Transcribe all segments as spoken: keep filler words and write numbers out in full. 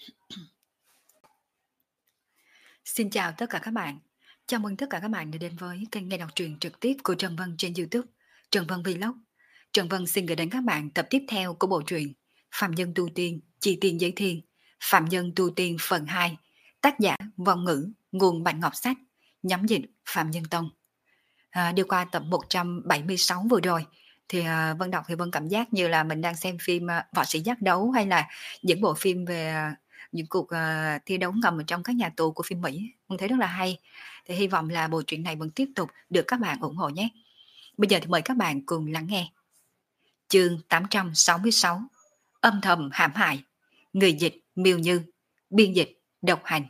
Xin chào tất cả các bạn. Chào mừng tất cả các bạn đã đến với kênh nghe đọc truyện trực tiếp của Trần Vân trên YouTube, Trần Vân Vlog. Trần Vân xin gửi đến các bạn tập tiếp theo của bộ truyện Phạm Nhân Tu Tiên, Chi Tiên Giới Thiên, Phạm Nhân Tu Tiên phần hai, tác giả Vong Ngữ, nguồn Bạch Ngọc Sách, nhóm dịch Phạm Nhân Tông. À, đi qua tập một trăm bảy mươi sáu vừa rồi, thì à, Vân đọc thì Vân cảm giác như là mình đang xem phim à, Võ Sĩ Giác Đấu, hay là những bộ phim về à, những cuộc à, thi đấu ngầm ở trong các nhà tù của phim Mỹ. Vân thấy rất là hay. Thì hy vọng là bộ truyện này vẫn tiếp tục được các bạn ủng hộ nhé. Bây giờ thì mời các bạn cùng lắng nghe. Chương tám trăm sáu mươi sáu, Âm thầm hãm hại. Người dịch Miêu Như, biên dịch Độc Hành.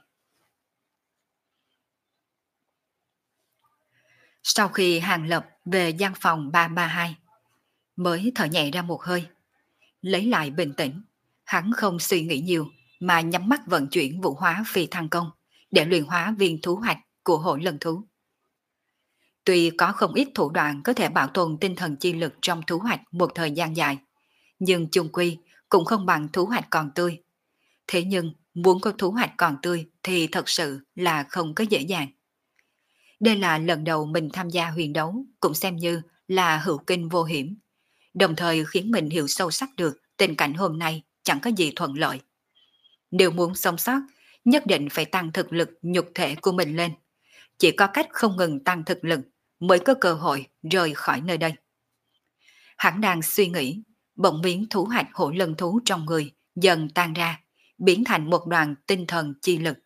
Sau khi Hàng Lập về gian phòng ba ba hai, mới thở nhẹ ra một hơi. Lấy lại bình tĩnh, hắn không suy nghĩ nhiều mà nhắm mắt vận chuyển vũ hóa phi thăng công để luyện hóa viên thú hạch của hộ lần thú. Tuy có không ít thủ đoạn có thể bảo tồn tinh thần chi lực trong thú hạch một thời gian dài, nhưng chung quy cũng không bằng thú hạch còn tươi. Thế nhưng muốn có thú hạch còn tươi thì thật sự là không có dễ dàng. Đây là lần đầu mình tham gia huyền đấu, cũng xem như là hữu kinh vô hiểm, đồng thời khiến mình hiểu sâu sắc được tình cảnh hôm nay chẳng có gì thuận lợi. Nếu muốn sống sót, nhất định phải tăng thực lực nhục thể của mình lên. Chỉ có cách không ngừng tăng thực lực mới có cơ hội rời khỏi nơi đây. Hắn đang suy nghĩ, bỗng miếng thú hạch hổ lân thú trong người dần tan ra, biến thành một đoàn tinh thần chi lực.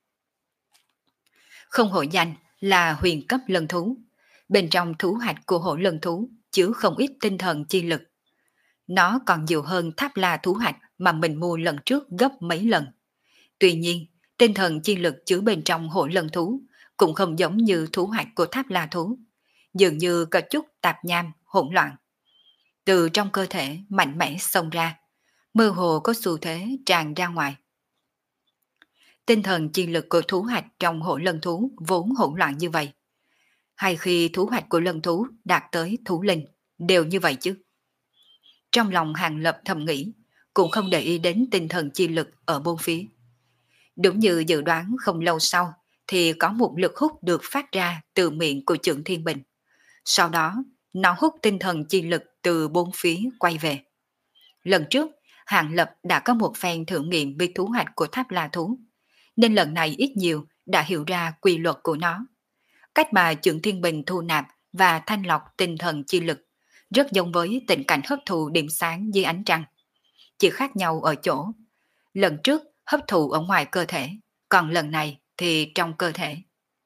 Không hổ danh là huyền cấp lân thú. Bên trong thú hạch của hổ lân thú chứa không ít tinh thần chi lực. Nó còn nhiều hơn tháp la thú hạch mà mình mua lần trước gấp mấy lần. Tuy nhiên, tinh thần chi lực chứa bên trong hổ lân thú cũng không giống như thú hạch của tháp la thú, dường như có chút tạp nham, hỗn loạn. Từ trong cơ thể mạnh mẽ xông ra, mơ hồ có xu thế tràn ra ngoài. Tinh thần chi lực của thú hạch trong hổ lân thú vốn hỗn loạn như vậy. Hay khi thú hạch của lân thú đạt tới thú linh, đều như vậy chứ. Trong lòng Hàng Lập thầm nghĩ, cũng không để ý đến tinh thần chi lực ở bốn phía. Đúng như dự đoán, không lâu sau thì có một lực hút được phát ra từ miệng của Trượng Thiên Bình. Sau đó, nó hút tinh thần chi lực từ bốn phía quay về. Lần trước, Hàng Lập đã có một phen thử nghiệm với thú hạch của tháp la thú, nên lần này ít nhiều đã hiểu ra quy luật của nó. Cách mà Trượng Thiên Bình thu nạp và thanh lọc tinh thần chi lực rất giống với tình cảnh hấp thụ điểm sáng dưới ánh trăng. Chỉ khác nhau ở chỗ, lần trước hấp thụ ở ngoài cơ thể, còn lần này thì trong cơ thể.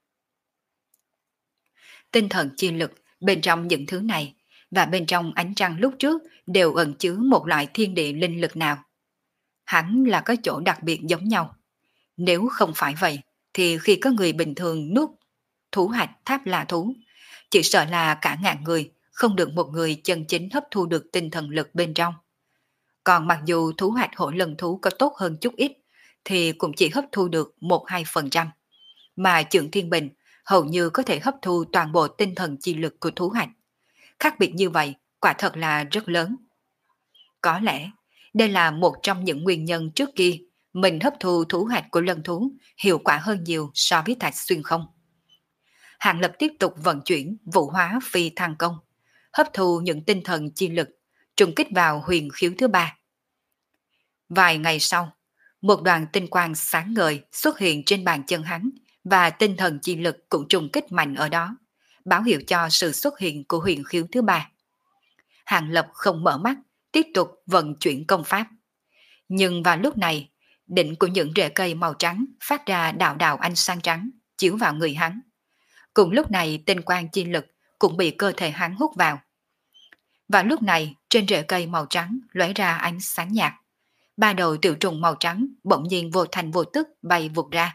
Tinh thần chi lực bên trong những thứ này và bên trong ánh trăng lúc trước đều ẩn chứa một loại thiên địa linh lực nào. Hẳn là có chỗ đặc biệt giống nhau. Nếu không phải vậy, thì khi có người bình thường nuốt thú hạch tháp la thú, chỉ sợ là cả ngàn người không được một người chân chính hấp thu được tinh thần lực bên trong. Còn mặc dù thú hạch hổ lân thú có tốt hơn chút ít, thì cũng chỉ hấp thu được một đến hai phần trăm. Mà Trượng Thiên Bình hầu như có thể hấp thu toàn bộ tinh thần chi lực của thú hạch. Khác biệt như vậy, quả thật là rất lớn. Có lẽ, đây là một trong những nguyên nhân trước kia mình hấp thu thú hạch của lân thú hiệu quả hơn nhiều so với thạch xuyên không. Hàng Lập tiếp tục vận chuyển vũ hóa phi thăng công, hấp thu những tinh thần chi lực, trùng kích vào huyền khiếu thứ ba. Vài ngày sau, một đoàn tinh quang sáng ngời xuất hiện trên bàn chân hắn và tinh thần chi lực cũng trùng kích mạnh ở đó, báo hiệu cho sự xuất hiện của huyền khiếu thứ ba. Hàng Lập không mở mắt, tiếp tục vận chuyển công pháp. Nhưng vào lúc này, đỉnh của những rễ cây màu trắng phát ra đạo đạo ánh sáng trắng, chiếu vào người hắn. Cùng lúc này tinh quang chi lực cũng bị cơ thể hắn hút vào. Vào lúc này, trên rễ cây màu trắng lóe ra ánh sáng nhạt. Ba đầu tiểu trùng màu trắng bỗng nhiên vô thành vô tức bay vụt ra.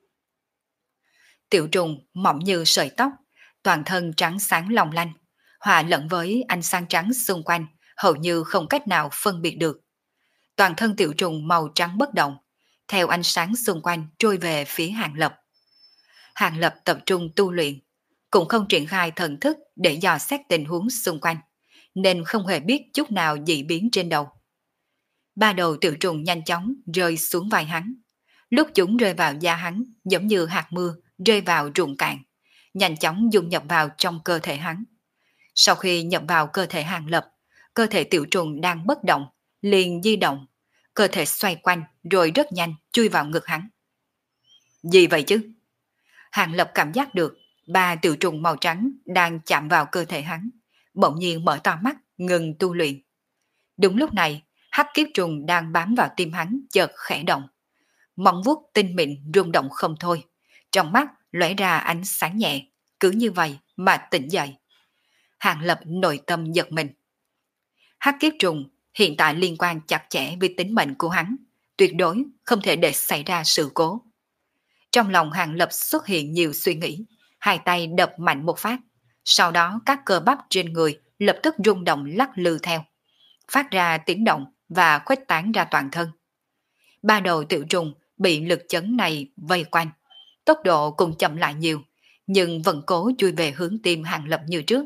Tiểu trùng mỏng như sợi tóc, toàn thân trắng sáng long lanh, hòa lẫn với ánh sáng trắng xung quanh, hầu như không cách nào phân biệt được. Toàn thân tiểu trùng màu trắng bất động, theo ánh sáng xung quanh trôi về phía Hàng Lập. Hàng Lập tập trung tu luyện, cũng không triển khai thần thức để dò xét tình huống xung quanh, nên không hề biết chút nào dị biến trên đầu. Ba đầu tiểu trùng nhanh chóng rơi xuống vai hắn, Lúc chúng rơi vào da hắn giống như hạt mưa rơi vào ruộng cạn, nhanh chóng dung nhập vào trong cơ thể hắn. Sau khi nhập vào cơ thể Hàng Lập, cơ thể tiểu trùng đang bất động, liền di động, cơ thể xoay quanh rồi rất nhanh chui vào ngực hắn. Gì vậy chứ? Hàng Lập cảm giác được ba tiểu trùng màu trắng đang chạm vào cơ thể hắn, bỗng nhiên mở to mắt, ngừng tu luyện. Đúng lúc này, hắc kiếp trùng đang bám vào tim hắn chợt khẽ động. Móng vuốt tinh mịn rung động không thôi, trong mắt lóe ra ánh sáng nhẹ, cứ như vậy mà tỉnh dậy. Hàng Lập nội tâm giật mình. Hắc kiếp trùng hiện tại liên quan chặt chẽ với tính mệnh của hắn, tuyệt đối không thể để xảy ra sự cố. Trong lòng Hàng Lập xuất hiện nhiều suy nghĩ, hai tay đập mạnh một phát, sau đó các cơ bắp trên người lập tức rung động lắc lư theo, phát ra tiếng động và khuếch tán ra toàn thân. Ba đầu tiểu trùng bị lực chấn này vây quanh, tốc độ cũng chậm lại nhiều, nhưng vẫn cố chui về hướng tim Hàng Lập như trước.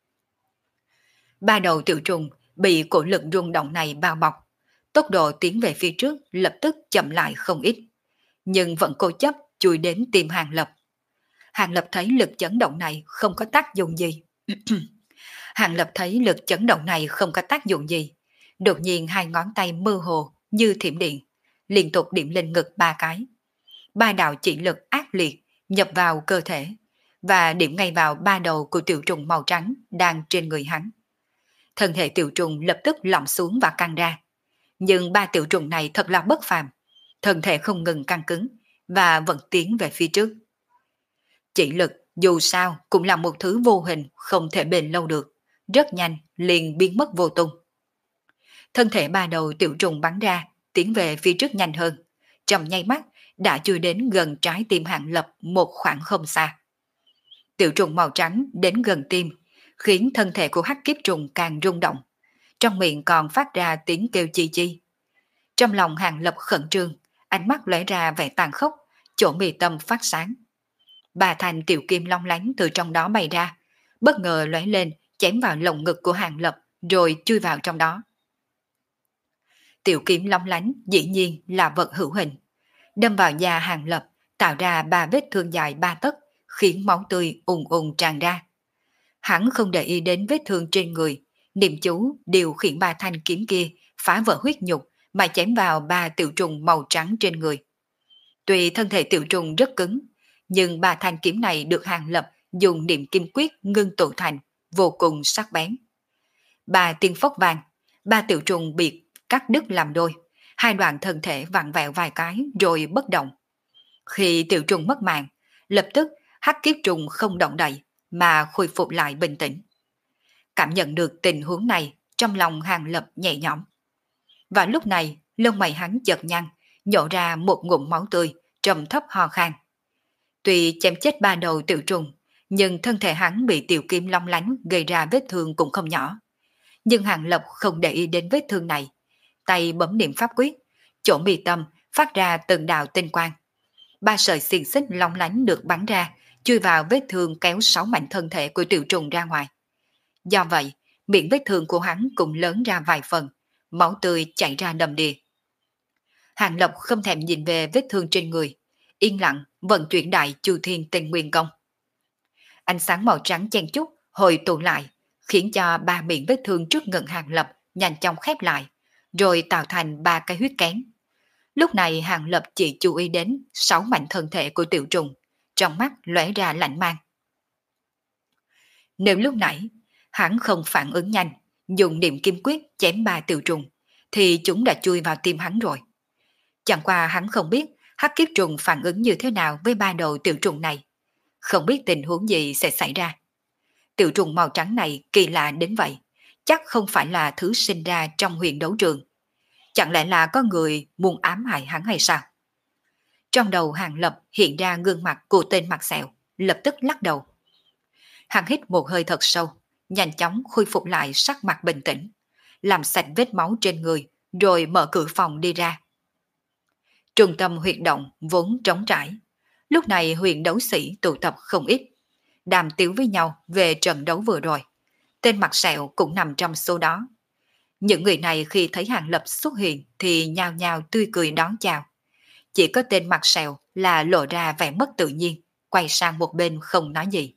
Ba đầu tiểu trùng bị cổ lực rung động này bao bọc, tốc độ tiến về phía trước lập tức chậm lại không ít, nhưng vẫn cố chấp chui đến tim Hàng Lập. Hàng Lập thấy lực chấn động này không có tác dụng gì. Hàng Lập thấy lực chấn động này không có tác dụng gì. Đột nhiên hai ngón tay mơ hồ như thiểm điện, liên tục điểm lên ngực ba cái. Ba đạo chỉ lực ác liệt nhập vào cơ thể và điểm ngay vào ba đầu của tiểu trùng màu trắng đang trên người hắn. Thân thể tiểu trùng lập tức lỏng xuống và căng ra. Nhưng ba tiểu trùng này thật là bất phàm, thân thể không ngừng căng cứng và vẫn tiến về phía trước. Chỉ lực dù sao cũng là một thứ vô hình không thể bền lâu được, rất nhanh liền biến mất vô tung. Thân thể ba đầu tiểu trùng bắn ra, tiến về phía trước nhanh hơn, trong nháy mắt đã chui đến gần trái tim Hàng Lập một khoảng không xa. Tiểu trùng màu trắng đến gần tim, khiến thân thể của hắc kiếp trùng càng rung động, trong miệng còn phát ra tiếng kêu chi chi. Trong lòng Hàng Lập khẩn trương, ánh mắt lóe ra vẻ tàn khốc, chỗ mi tâm phát sáng. Ba thanh tiểu kim long lánh từ trong đó bay ra, bất ngờ lóe lên chém vào lồng ngực của Hàng Lập rồi chui vào trong đó. Tiểu kim long lánh dĩ nhiên là vật hữu hình, đâm vào da Hàng Lập, tạo ra ba vết thương dài ba tấc, khiến máu tươi ùn ùn tràn ra. Hắn không để ý đến vết thương trên người, niệm chú điều khiển ba thanh kiếm kia phá vỡ huyết nhục mà chém vào ba tiểu trùng màu trắng trên người. Tuy thân thể tiểu trùng rất cứng, nhưng ba thanh kiếm này được Hàng Lập dùng niệm kim quyết ngưng tụ thành, vô cùng sắc bén. Ba tiếng phốc vang, ba tiểu trùng bị cắt đứt làm đôi, hai đoạn thân thể vặn vẹo vài cái rồi bất động. Khi tiểu trùng mất mạng, lập tức hắc kiếp trùng không động đậy mà khôi phục lại bình tĩnh. Cảm nhận được tình huống này, trong lòng Hàng Lập nhẹ nhõm. Và lúc này, lông mày hắn chợt nhăn, nhổ ra một ngụm máu tươi, trầm thấp ho khan. Tuy chém chết ba đầu tiểu trùng, nhưng thân thể hắn bị tiểu kim long lánh gây ra vết thương cũng không nhỏ. Nhưng Hàng Lập không để ý đến vết thương này, tay bấm niệm pháp quyết, chỗ mi tâm phát ra từng đạo tinh quang. Ba sợi xiềng xích long lánh được bắn ra, chui vào vết thương kéo sáu mảnh thân thể của tiểu trùng ra ngoài. Do vậy, miệng vết thương của hắn cũng lớn ra vài phần, máu tươi chảy ra đầm đìa. Hàng Lập không thèm nhìn về vết thương trên người, yên lặng vận chuyển đại Chu Thiên Tinh Nguyên Công. Ánh sáng màu trắng chen chúc hồi tụ lại, khiến cho ba miệng vết thương trước ngực Hàng Lập nhanh chóng khép lại, rồi tạo thành ba cái huyết kén. Lúc này Hàng Lập chỉ chú ý đến sáu mảnh thân thể của tiểu trùng, trong mắt lóe ra lạnh mang. Nếu lúc nãy hắn không phản ứng nhanh, dùng niệm kim quyết chém ba tiểu trùng, thì chúng đã chui vào tim hắn rồi. Chẳng qua hắn không biết hắc kiếp trùng phản ứng như thế nào với ba đầu tiểu trùng này, không biết tình huống gì sẽ xảy ra. Tiểu trùng màu trắng này kỳ lạ đến vậy, chắc không phải là thứ sinh ra trong huyền đấu trường. Chẳng lẽ là có người muốn ám hại hắn hay sao? Trong đầu Hàng Lập hiện ra gương mặt của tên mặt sẹo, lập tức lắc đầu. Hắn hít một hơi thật sâu, nhanh chóng khôi phục lại sắc mặt bình tĩnh, làm sạch vết máu trên người, rồi mở cửa phòng đi ra. Trung tâm huyệt động vốn trống trải, lúc này huyền đấu sĩ tụ tập không ít, đàm tiếu với nhau về trận đấu vừa rồi. Tên mặt sẹo cũng nằm trong số đó. Những người này khi thấy Hàng Lập xuất hiện thì nhao nhao tươi cười đón chào. chỉ có tên mặt sẹo là lộ ra vẻ mất tự nhiên, quay sang một bên không nói gì.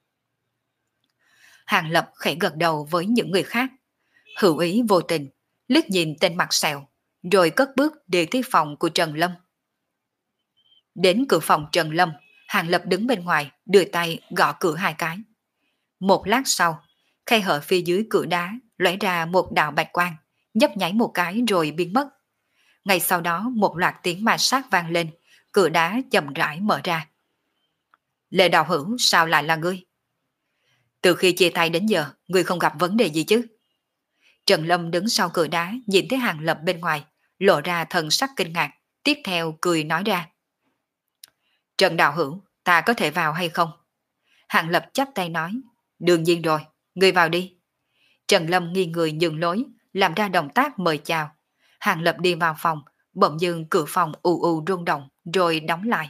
Hàng Lập khẽ gật đầu với những người khác, hữu ý vô tình, liếc nhìn tên mặt sẹo, rồi cất bước đi tới phòng của Trần Lâm. Đến cửa phòng Trần Lâm, Hàng Lập đứng bên ngoài, đưa tay gõ cửa hai cái. Một lát sau, khe hở phía dưới cửa đá lóe ra một đạo bạch quang, nhấp nháy một cái rồi biến mất. Ngay sau đó một loạt tiếng ma sát vang lên, cửa đá chậm rãi mở ra. Lệ Đạo Hữu, sao lại là ngươi? Từ khi chia tay đến giờ, ngươi không gặp vấn đề gì chứ? Trần Lâm đứng sau cửa đá, nhìn thấy Hàng Lập bên ngoài, lộ ra thần sắc kinh ngạc, tiếp theo cười nói ra. Trần Đạo Hữu, ta có thể vào hay không? Hàng Lập chắp tay nói, đương nhiên rồi, ngươi vào đi. Trần Lâm nghiêng người nhường lối, làm ra động tác mời chào. Hàng Lập đi vào phòng, bỗng dưng cửa phòng ù ù rung động, rồi đóng lại.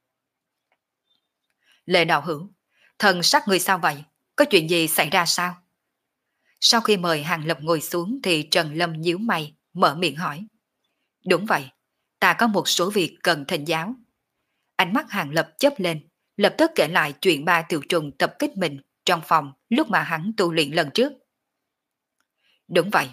Lệ Đạo Hữu, thần sắc ngươi sao vậy? Có chuyện gì xảy ra sao? Sau khi mời Hàng Lập ngồi xuống thì Trần Lâm nhíu mày, mở miệng hỏi. Đúng vậy, ta có một số việc cần thỉnh giáo. Ánh mắt Hàng Lập chớp lên, lập tức kể lại chuyện ba tiểu trùng tập kích mình trong phòng lúc mà hắn tu luyện lần trước. Đúng vậy.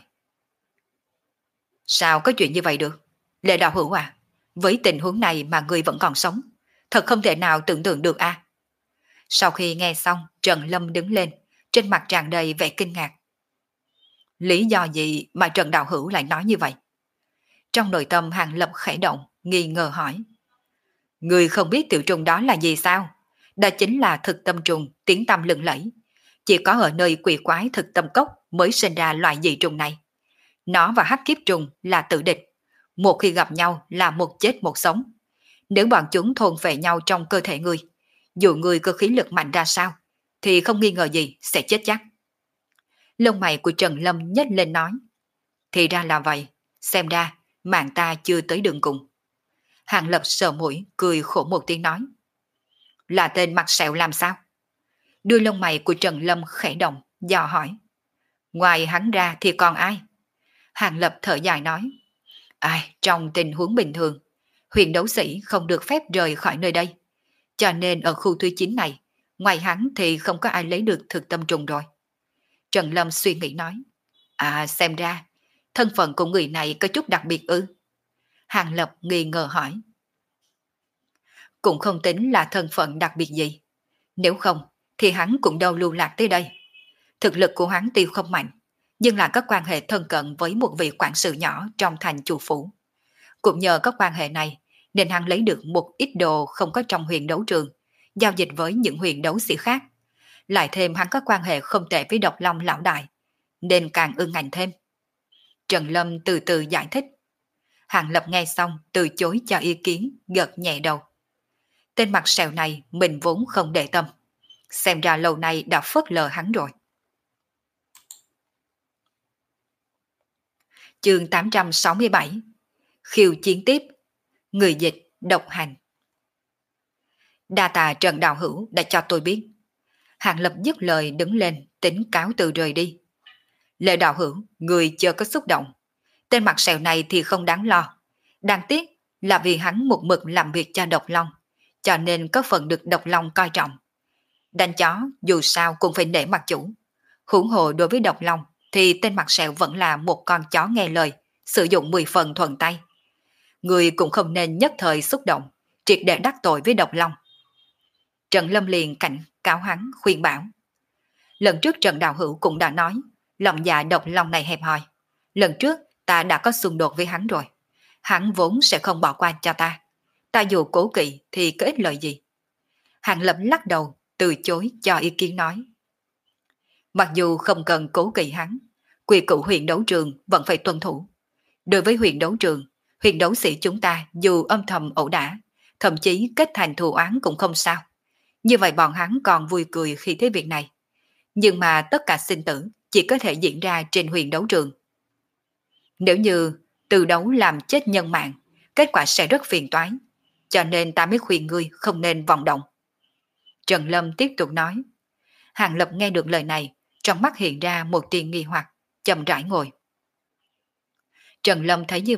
Sao có chuyện như vậy được? Lệ Đạo Hữu à, với tình huống này mà người vẫn còn sống, thật không thể nào tưởng tượng được a. Sau khi nghe xong, Trần Lâm đứng lên, trên mặt tràn đầy vẻ kinh ngạc. Lý do gì mà Trần Đạo Hữu lại nói như vậy? Trong nội tâm Hàng Lập khẽ động, nghi ngờ hỏi. Người không biết tiểu trùng đó là gì sao? Đó chính là thực tâm trùng, tiếng tăm lừng lẫy. Chỉ có ở nơi quỷ quái thực tâm cốc mới sinh ra loại dị trùng này. Nó và hắc kiếp trùng là tử địch. Một khi gặp nhau là một chết một sống. Nếu bọn chúng thôn phệ nhau trong cơ thể người, dù người có khí lực mạnh ra sao, thì không nghi ngờ gì sẽ chết chắc. Lông mày của Trần Lâm nhếch lên nói. Thì ra là vậy, xem ra mạng ta chưa tới đường cùng. Hàng Lập sờ mũi, cười khổ một tiếng nói. Là tên mặt sẹo làm sao? Đuôi lông mày của Trần Lâm khẽ động, dò hỏi. Ngoài hắn ra thì còn ai? Hàng Lập thở dài nói. Ai, trong tình huống bình thường, huyền đấu sĩ không được phép rời khỏi nơi đây. Cho nên ở khu thứ chín này, ngoài hắn thì không có ai lấy được thực tâm trùng rồi. Trần Lâm suy nghĩ nói. À, xem ra, thân phận của người này có chút đặc biệt ư? Hàng Lập nghi ngờ hỏi. Cũng không tính là thân phận đặc biệt gì. Nếu không, thì hắn cũng đâu lưu lạc tới đây. Thực lực của hắn tuy không mạnh, nhưng là có quan hệ thân cận với một vị quản sự nhỏ trong thành chủ phủ. Cũng nhờ có quan hệ này, nên hắn lấy được một ít đồ không có trong huyền đấu trường, giao dịch với những huyền đấu sĩ khác. Lại thêm hắn có quan hệ không tệ với Độc Long lão đại, nên càng ưng ảnh thêm. Trần Lâm từ từ giải thích. Hàng Lập nghe xong từ chối cho ý kiến, gật nhẹ đầu. Tên mặt sẹo này mình vốn không để tâm. Xem ra lâu nay đã phớt lờ hắn rồi. Chương tám trăm sáu mươi bảy. Khiêu chiến tiếp. Người dịch độc hành. Đa tà Trần Đạo Hữu đã cho tôi biết. Hàng Lập dứt lời đứng lên, tính cáo từ rời đi. Lệ Đạo Hữu, người chưa có xúc động. Tên mặt sẹo này thì không đáng lo. Đáng tiếc là vì hắn một mực làm việc cho Độc Long, cho nên có phần được Độc Long coi trọng. Đánh chó dù sao cũng phải nể mặt chủ. Huống hồ đối với Độc Long thì tên mặt sẹo vẫn là một con chó nghe lời, sử dụng mười phần thuận tay. Người cũng không nên nhất thời xúc động, triệt để đắc tội với Độc Long. Trần Lâm liền cảnh cáo hắn khuyên bảo. Lần trước Trần Đạo Hữu cũng đã nói, lòng dạ Độc Long này hẹp hòi. Lần trước ta đã có xung đột với hắn rồi. Hắn vốn sẽ không bỏ qua cho ta. Ta dù cố kỵ thì có ích lợi gì. Hàng Lập lắc đầu, từ chối cho ý kiến nói. Mặc dù không cần cố kỵ hắn, quy củ huyền đấu trường vẫn phải tuân thủ. Đối với huyền đấu trường, huyền đấu sĩ chúng ta dù âm thầm ẩu đả, thậm chí kết thành thù oán cũng không sao. Như vậy bọn hắn còn vui cười khi thấy việc này. Nhưng mà tất cả sinh tử chỉ có thể diễn ra trên huyền đấu trường. Nếu như từ đấu làm chết nhân mạng, kết quả sẽ rất phiền toái. Cho nên ta mới khuyên ngươi không nên vọng động. Trần Lâm tiếp tục nói. Hàng Lập nghe được lời này, trong mắt hiện ra một tia nghi hoặc, chậm rãi ngồi. Trần Lâm thấy như vậy,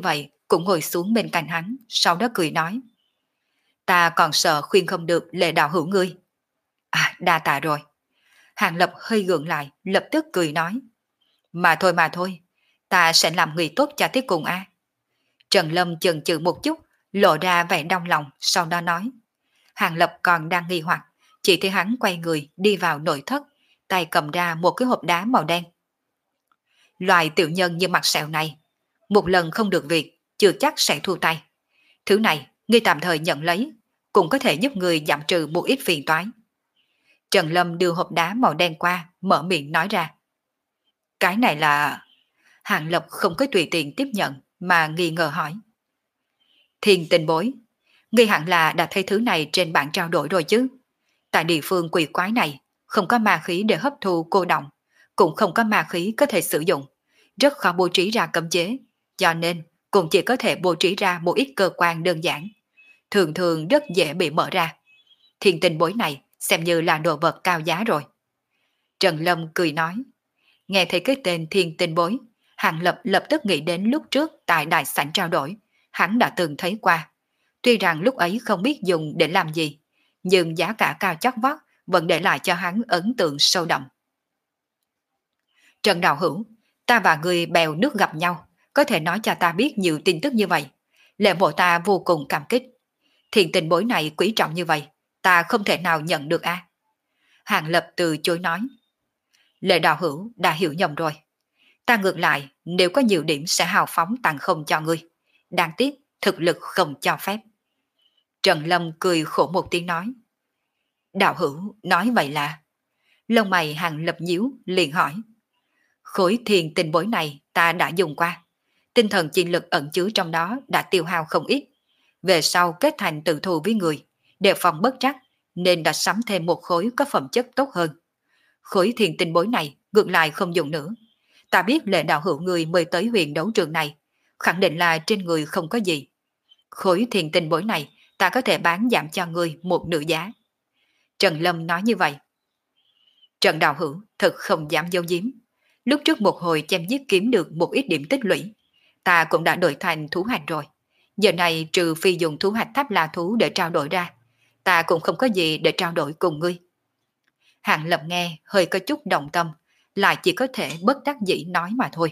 cũng ngồi xuống bên cạnh hắn, sau đó cười nói. Ta còn sợ khuyên không được Lệ đạo hữu ngươi. À, đa tạ rồi. Hàng Lập hơi gượng lại, lập tức cười nói. Mà thôi mà thôi, ta sẽ làm người tốt cho tới cùng a. Trần Lâm chần chừ một chút, lộ ra vẻ đau lòng, sau đó nói. Hàng Lập còn đang nghi hoặc, chỉ thấy hắn quay người đi vào nội thất, tay cầm ra một cái hộp đá màu đen. Loài tiểu nhân như mặt sẹo này, một lần không được việc, chưa chắc sẽ thu tay. Thứ này, ngươi tạm thời nhận lấy, cũng có thể giúp ngươi giảm trừ một ít phiền toái. Trần Lâm đưa hộp đá màu đen qua, mở miệng nói ra. Cái này là... Hàng Lập không có tùy tiện tiếp nhận, mà nghi ngờ hỏi. Thiên Tinh Bối, ngươi hẳn là đã thấy thứ này trên bảng trao đổi rồi chứ. Tại địa phương quỷ quái này, không có ma khí để hấp thu cô động, cũng không có ma khí có thể sử dụng, rất khó bố trí ra cấm chế, cho nên cũng chỉ có thể bố trí ra một ít cơ quan đơn giản, thường thường rất dễ bị mở ra. Thiên Tinh Bối này xem như là đồ vật cao giá rồi. Trần Lâm cười nói, nghe thấy cái tên Thiên Tinh Bối, Hàng Lập lập tức nghĩ đến lúc trước tại đại sảnh trao đổi, hắn đã từng thấy qua. Tuy rằng lúc ấy không biết dùng để làm gì, nhưng giá cả cao chót vót vẫn để lại cho hắn ấn tượng sâu đậm. Trần đạo hữu, ta và người bèo nước gặp nhau, có thể nói cho ta biết nhiều tin tức như vậy. Lệ mộ ta vô cùng cảm kích. Thiền Tinh Bối này quý trọng như vậy, ta không thể nào nhận được a. À? Hàng Lập từ chối nói. Lệ đạo hữu đã hiểu nhầm rồi. Ta ngược lại, nếu có nhiều điểm sẽ hào phóng tặng không cho ngươi. Đáng tiếc, thực lực không cho phép. Trần Lâm cười khổ một tiếng nói. Đạo hữu nói vậy là... Lông mày Hàng Lập nhíu liền hỏi. Khối Thiền Tinh Bối này ta đã dùng qua. Tinh thần chi lực ẩn chứa trong đó đã tiêu hao không ít. Về sau kết thành tự thù với người, đề phòng bất trắc, nên đã sắm thêm một khối có phẩm chất tốt hơn. Khối Thiền Tinh Bối này ngược lại không dùng nữa. Ta biết Lệ đạo hữu người mới tới huyền đấu trường này, khẳng định là trên người không có gì. Khối Thiền Tinh Bối này ta có thể bán giảm cho ngươi một nửa giá. Trần Lâm nói như vậy. Trần đạo hữu thật không dám giấu giếm. Lúc trước một hồi chém giết kiếm được một ít điểm tích lũy, ta cũng đã đổi thành thú hạch rồi. Giờ này trừ phi dùng thú hạch tháp la thú để trao đổi ra, ta cũng không có gì để trao đổi cùng ngươi. Hàng Lập nghe hơi có chút động tâm, lại chỉ có thể bất đắc dĩ nói mà thôi.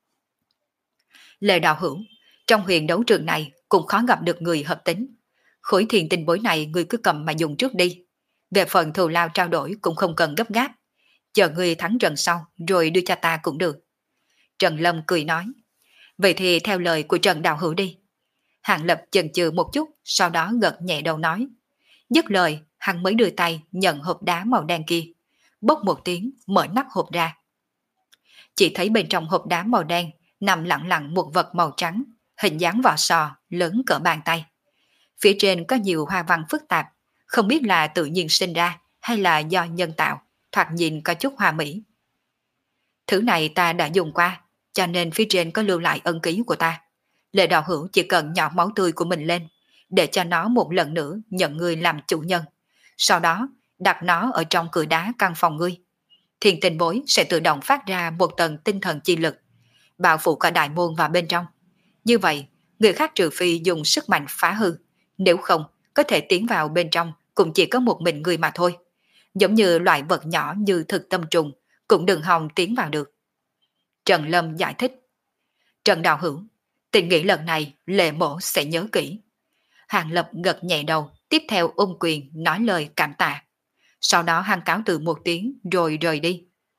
Lệ đạo hữu, trong huyền đấu trường này cũng khó gặp được người hợp tính. Khối Thiền Tinh Bối này ngươi cứ cầm mà dùng trước đi. Về phần thù lao trao đổi cũng không cần gấp gáp. Chờ ngươi thắng trận sau rồi đưa cho ta cũng được. Trần Lâm cười nói. Vậy thì theo lời của Trần đạo hữu đi. Hàng Lập chần chừ một chút, sau đó gật nhẹ đầu nói. Dứt lời, hắn mới đưa tay nhận hộp đá màu đen kia. Bốc một tiếng, mở nắp hộp ra. Chỉ thấy bên trong hộp đá màu đen nằm lặng lặng một vật màu trắng, hình dáng vỏ sò, lớn cỡ bàn tay. Phía trên có nhiều hoa văn phức tạp, không biết là tự nhiên sinh ra hay là do nhân tạo, thoạt nhìn có chút hoa mỹ. Thứ này ta đã dùng qua, cho nên phía trên có lưu lại ân ký của ta. Lệ đạo hữu chỉ cần nhỏ máu tươi của mình lên, để cho nó một lần nữa nhận ngươi làm chủ nhân. Sau đó, đặt nó ở trong cửa đá căn phòng ngươi. Thiền Tinh Bối sẽ tự động phát ra một tầng tinh thần chi lực, bao phủ cả đại môn vào bên trong. Như vậy, người khác trừ phi dùng sức mạnh phá hư, nếu không, có thể tiến vào bên trong cũng chỉ có một mình người mà thôi. Giống như loại vật nhỏ như thực tâm trùng, cũng đừng hòng tiến vào được. Trần Lâm giải thích. Trần đạo hữu, tình nghĩ lần này Lệ mổ sẽ nhớ kỹ. Hàng Lập gật nhẹ đầu, tiếp theo ôm quyền nói lời cảm tạ. Sau đó hắn cáo từ một tiếng rồi rời đi.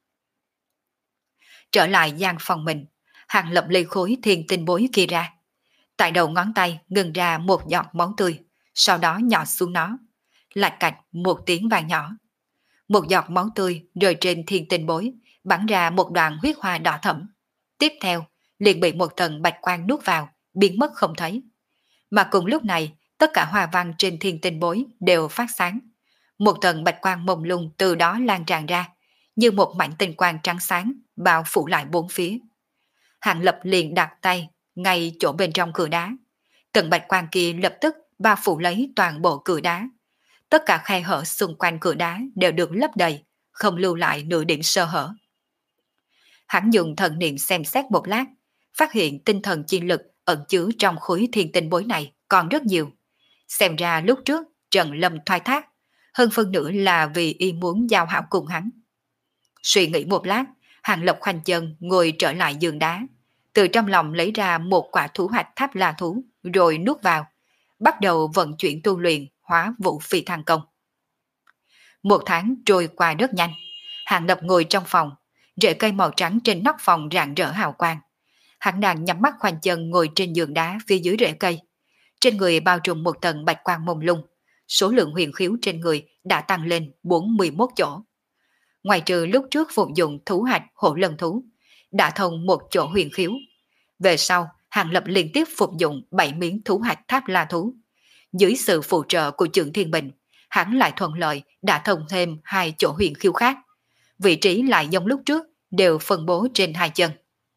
Trở lại gian phòng mình, Hàng Lập lấy khối Thiền Tinh Bối kia ra. Tại đầu ngón tay ngừng ra một giọt máu tươi, sau đó nhỏ xuống nó. Lạch cạch một tiếng vang nhỏ. Một giọt máu tươi rơi trên Thiền Tinh Bối, bắn ra một đoạn huyết hoa đỏ thẫm. Tiếp theo, liền bị một tầng bạch quang nuốt vào, biến mất không thấy. Mà cùng lúc này, tất cả hoa văn trên Thiền Tinh Bối đều phát sáng. Một tầng bạch quang mông lung từ đó lan tràn ra, như một mảnh tinh quang trắng sáng, bao phủ lại bốn phía. Hàng Lập liền đặt tay ngay chỗ bên trong cửa đá. Tầng bạch quang kia lập tức bao phủ lấy toàn bộ cửa đá. Tất cả khe hở xung quanh cửa đá đều được lấp đầy, không lưu lại nửa điểm sơ hở. Hắn dùng thần niệm xem xét một lát, phát hiện tinh thần chi lực ẩn chứa trong khối thiên tinh bối này còn rất nhiều. Xem ra lúc trước Trần Lâm thoái thác, hơn phân nửa là vì y muốn giao hảo cùng hắn. Suy nghĩ một lát, Hàng Lập khoanh chân ngồi trở lại giường đá, từ trong lòng lấy ra một quả thú hạch tháp la thú, rồi nuốt vào, bắt đầu vận chuyển tu luyện hóa vũ phi thăng công. Một tháng trôi qua rất nhanh, Hàng Lập ngồi trong phòng, rễ cây màu trắng trên nóc phòng rạng rỡ hào quang. Hắn đang nhắm mắt khoanh chân ngồi trên giường đá phía dưới rễ cây. Trên người bao trùm một tầng bạch quang mông lung, số lượng huyền khiếu trên người đã tăng lên bốn mươi mốt chỗ. Ngoài trừ lúc trước phục dụng thú hạch hổ lân thú, đã thông một chỗ huyền khiếu. Về sau, Hàng Lập liên tiếp phục dụng bảy miếng thú hạch tháp la thú. Dưới sự phụ trợ của Trượng Thiên Bình, hắn lại thuận lợi đã thông thêm hai chỗ huyền khiếu khác. Vị trí lại giống lúc trước, đều phân bố trên hai chân.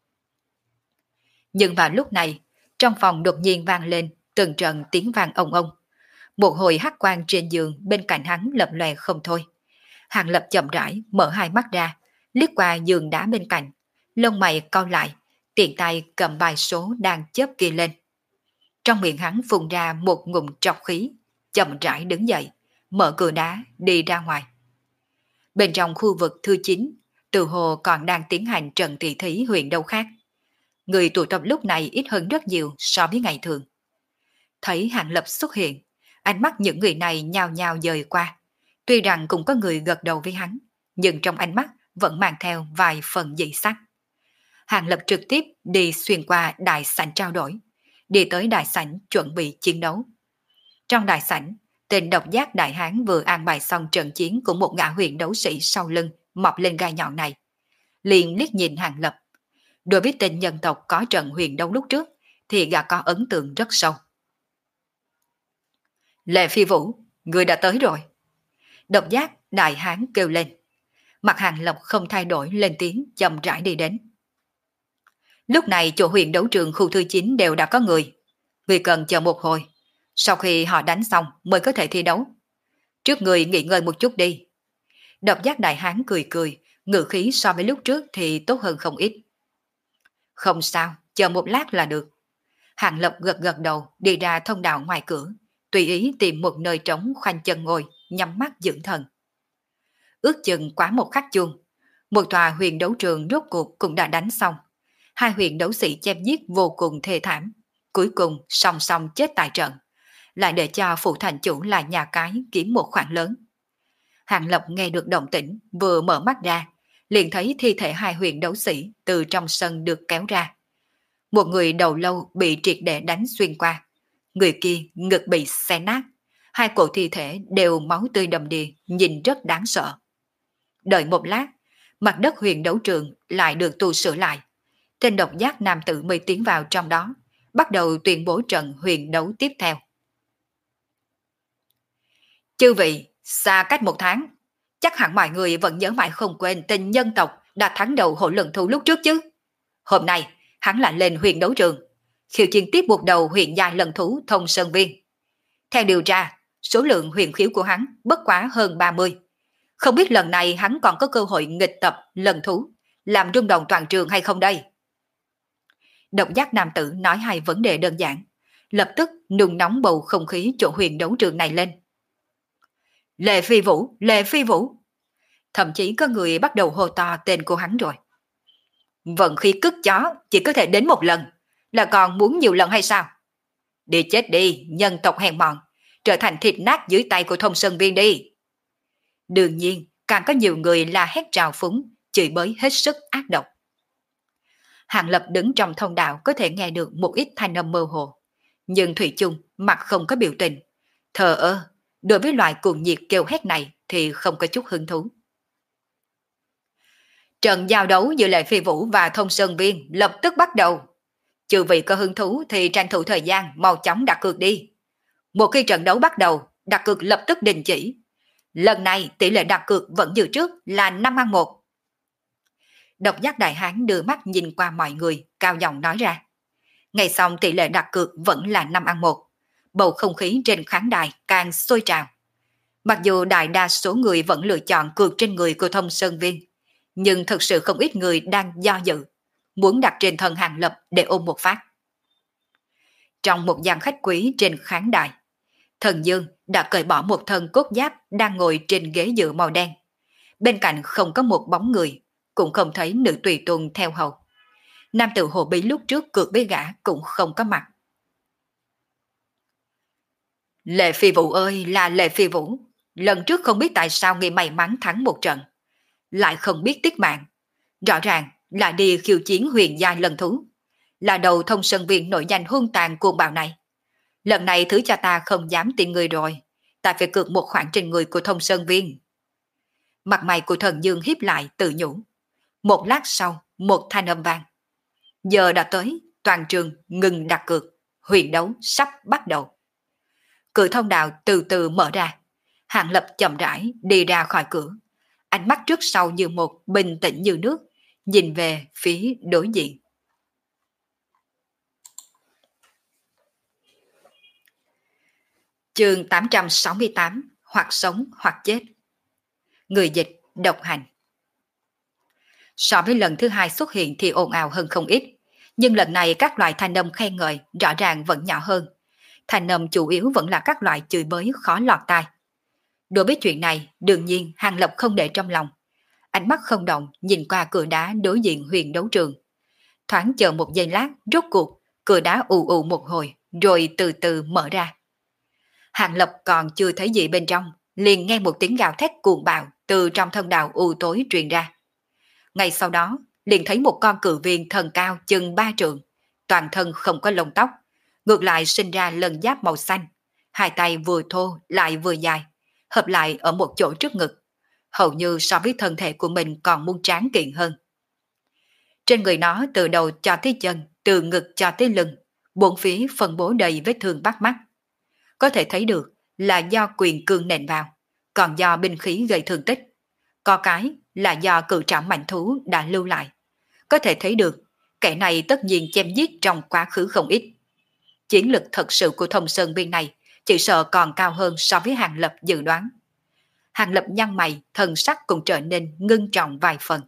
Nhưng vào lúc này, trong phòng đột nhiên vang lên từng trận tiếng vang ông ông. Một hồi hắc quang trên giường bên cạnh hắn lập lòe không thôi. Hàng Lập chậm rãi mở hai mắt ra, liếc qua giường đá bên cạnh, lông mày cau lại, tiện tay cầm bài số đang chớp kia lên. Trong miệng hắn phun ra một ngụm trọc khí, chậm rãi đứng dậy, mở cửa đá đi ra ngoài. Bên trong khu vực thứ chín, từ hồ còn đang tiến hành trận tỷ thí huyền đấu khác. Người tụ tập lúc này ít hơn rất nhiều so với ngày thường. Thấy Hàng Lập xuất hiện, ánh mắt những người này nhao nhao dời qua. Tuy rằng cũng có người gật đầu với hắn, nhưng trong ánh mắt vẫn mang theo vài phần dị sắc. Hàng Lập trực tiếp đi xuyên qua đại sảnh trao đổi, đi tới đại sảnh chuẩn bị chiến đấu. Trong đại sảnh, tên độc giác đại hán vừa an bài xong trận chiến của một gã huyền đấu sĩ sau lưng mọc lên gai nhọn này. Liền liếc nhìn Hàng Lập. Đối với tên nhân tộc có trận huyền đấu lúc trước thì gã có ấn tượng rất sâu. Lệ Phi Vũ, người đã tới rồi. Độc giác đại hán kêu lên. Mặt Hàng Lập không thay đổi lên tiếng chậm rãi đi đến. Lúc này chỗ huyền đấu trường khu thứ chín đều đã có người. Người cần chờ một hồi. Sau khi họ đánh xong mới có thể thi đấu. Trước người nghỉ ngơi một chút đi. Độc giác đại hán cười cười, ngữ khí so với lúc trước thì tốt hơn không ít. Không sao, chờ một lát là được. Hàng Lập gật gật đầu đi ra thông đạo ngoài cửa, tùy ý tìm một nơi trống khoanh chân ngồi, nhắm mắt dưỡng thần. Ước chừng quá một khắc chuông, một tòa huyền đấu trường rốt cuộc cũng đã đánh xong. Hai huyền đấu sĩ chém giết vô cùng thê thảm, cuối cùng song song chết tại trận, lại để cho phụ thành chủ là nhà cái kiếm một khoản lớn. Hàng Lập nghe được động tĩnh, vừa mở mắt ra, liền thấy thi thể hai huyền đấu sĩ từ trong sân được kéo ra. Một người đầu lâu bị triệt để đánh xuyên qua, người kia ngực bị xé nát, hai cổ thi thể đều máu tươi đầm đìa, nhìn rất đáng sợ. Đợi một lát, mặt đất huyền đấu trường lại được tu sửa lại. Tên độc giác nam tử mới tiến vào trong đó, bắt đầu tuyên bố trận huyền đấu tiếp theo. Chư vị, xa cách một tháng, chắc hẳn mọi người vẫn nhớ mãi không quên tên nhân tộc đã thắng đầu hổ lân thú lúc trước chứ. Hôm nay, hắn lại lên huyền đấu trường, khiêu chiến tiếp một đầu huyền giai lần thú Thông Sơn Viên. Theo điều tra, số lượng huyền khiếu của hắn bất quá hơn ba mươi. Không biết lần này hắn còn có cơ hội nghịch tập lần thú, làm rung động toàn trường hay không đây? Độc giác nam tử nói hai vấn đề đơn giản, lập tức nung nóng bầu không khí chỗ huyền đấu trường này lên. Lệ Phi Vũ, Lệ Phi Vũ. Thậm chí có người bắt đầu hô to tên của hắn rồi. Vận khí cứt chó chỉ có thể đến một lần, là còn muốn nhiều lần hay sao? Đi chết đi, nhân tộc hèn mọn, trở thành thịt nát dưới tay của Thông Sơn Viên đi. Đương nhiên, càng có nhiều người la hét trào phúng, chửi bới hết sức ác độc. Hàng Lập đứng trong thông đạo có thể nghe được một ít thanh âm mơ hồ, nhưng thủy chung mặt không có biểu tình, thờ ơ. Đối với loại cuồng nhiệt kêu hét này thì không có chút hứng thú. Trận giao đấu giữa Lệ Phi Vũ và Thông Sơn Viên lập tức bắt đầu. Chư vị có hứng thú thì tranh thủ thời gian mau chóng đặt cược đi. Một khi trận đấu bắt đầu, đặt cược lập tức đình chỉ. Lần này tỷ lệ đặt cược vẫn như trước là năm ăn một. Độc giác đại hán đưa mắt nhìn qua mọi người, cao giọng nói ra. Ngày xong tỷ lệ đặt cược vẫn là năm ăn một. Bầu không khí trên khán đài càng sôi trào. Mặc dù đại đa số người vẫn lựa chọn cược trên người của Thông Sơn Viên, nhưng thực sự không ít người đang do dự, muốn đặt trên thân Hàng Lập để ôm một phát. Trong một gian khách quý trên khán đài, Thần Dương đã cởi bỏ một thân cốt giáp đang ngồi trên ghế dựa màu đen. Bên cạnh không có một bóng người, cũng không thấy nữ tùy tùng theo hầu. Nam tử Hồ Bí lúc trước cược với gã cũng không có mặt. Lệ Phi Vũ ơi là Lệ Phi Vũ, lần trước không biết tại sao ngươi may mắn thắng một trận, lại không biết tiếc mạng. Rõ ràng là đi khiêu chiến huyền giai lần thú, là đầu thông sơn viên nổi danh hung tàn cuồng bạo này. Lần này thứ cho ta không dám tin người rồi, ta phải cược một khoản trên người của thông sơn viên. Mặt mày của Thần Dương hiếp lại tự nhủ. Một lát sau, một thanh âm vang. Giờ đã tới, toàn trường ngừng đặt cược, huyền đấu sắp bắt đầu. Cửa thông đạo từ từ mở ra. Hạng Lập chậm rãi đi ra khỏi cửa, ánh mắt trước sau như một, bình tĩnh như nước, nhìn về phía đối diện. Chương tám trăm sáu mươi tám, hoặc sống hoặc chết. Người dịch độc hành. So với lần thứ hai xuất hiện thì ồn ào hơn không ít, nhưng lần này các loại thanh âm khen ngợi rõ ràng vẫn nhỏ hơn. Thanh âm chủ yếu vẫn là các loại chửi bới khó lọt tai. Đối với chuyện này, đương nhiên Hàng Lập không để trong lòng. Ánh mắt không động nhìn qua cửa đá đối diện huyền đấu trường. Thoáng chờ một giây lát, rốt cuộc, cửa đá ù ù một hồi, rồi từ từ mở ra. Hàng Lập còn chưa thấy gì bên trong, liền nghe một tiếng gào thét cuồng bạo từ trong thân đạo u tối truyền ra. Ngay sau đó, liền thấy một con cự viên thần cao chừng ba trượng, toàn thân không có lông tóc, ngược lại sinh ra lân giáp màu xanh, hai tay vừa thô lại vừa dài, hợp lại ở một chỗ trước ngực, hầu như so với thân thể của mình còn muốn tráng kiện hơn. Trên người nó từ đầu cho tới chân, từ ngực cho tới lưng, bốn phía phân bố đầy vết thương bắt mắt. Có thể thấy được là do quyền cương nện vào, còn do binh khí gây thương tích. Có cái là do cự trảo mạnh thú đã lưu lại. Có thể thấy được, kẻ này tất nhiên chém giết trong quá khứ không ít. Chiến lực thật sự của Thông Sơn Viên này chỉ sợ còn cao hơn so với Hàng Lập dự đoán. Hàng Lập nhăn mày, thần sắc cũng trở nên ngưng trọng vài phần.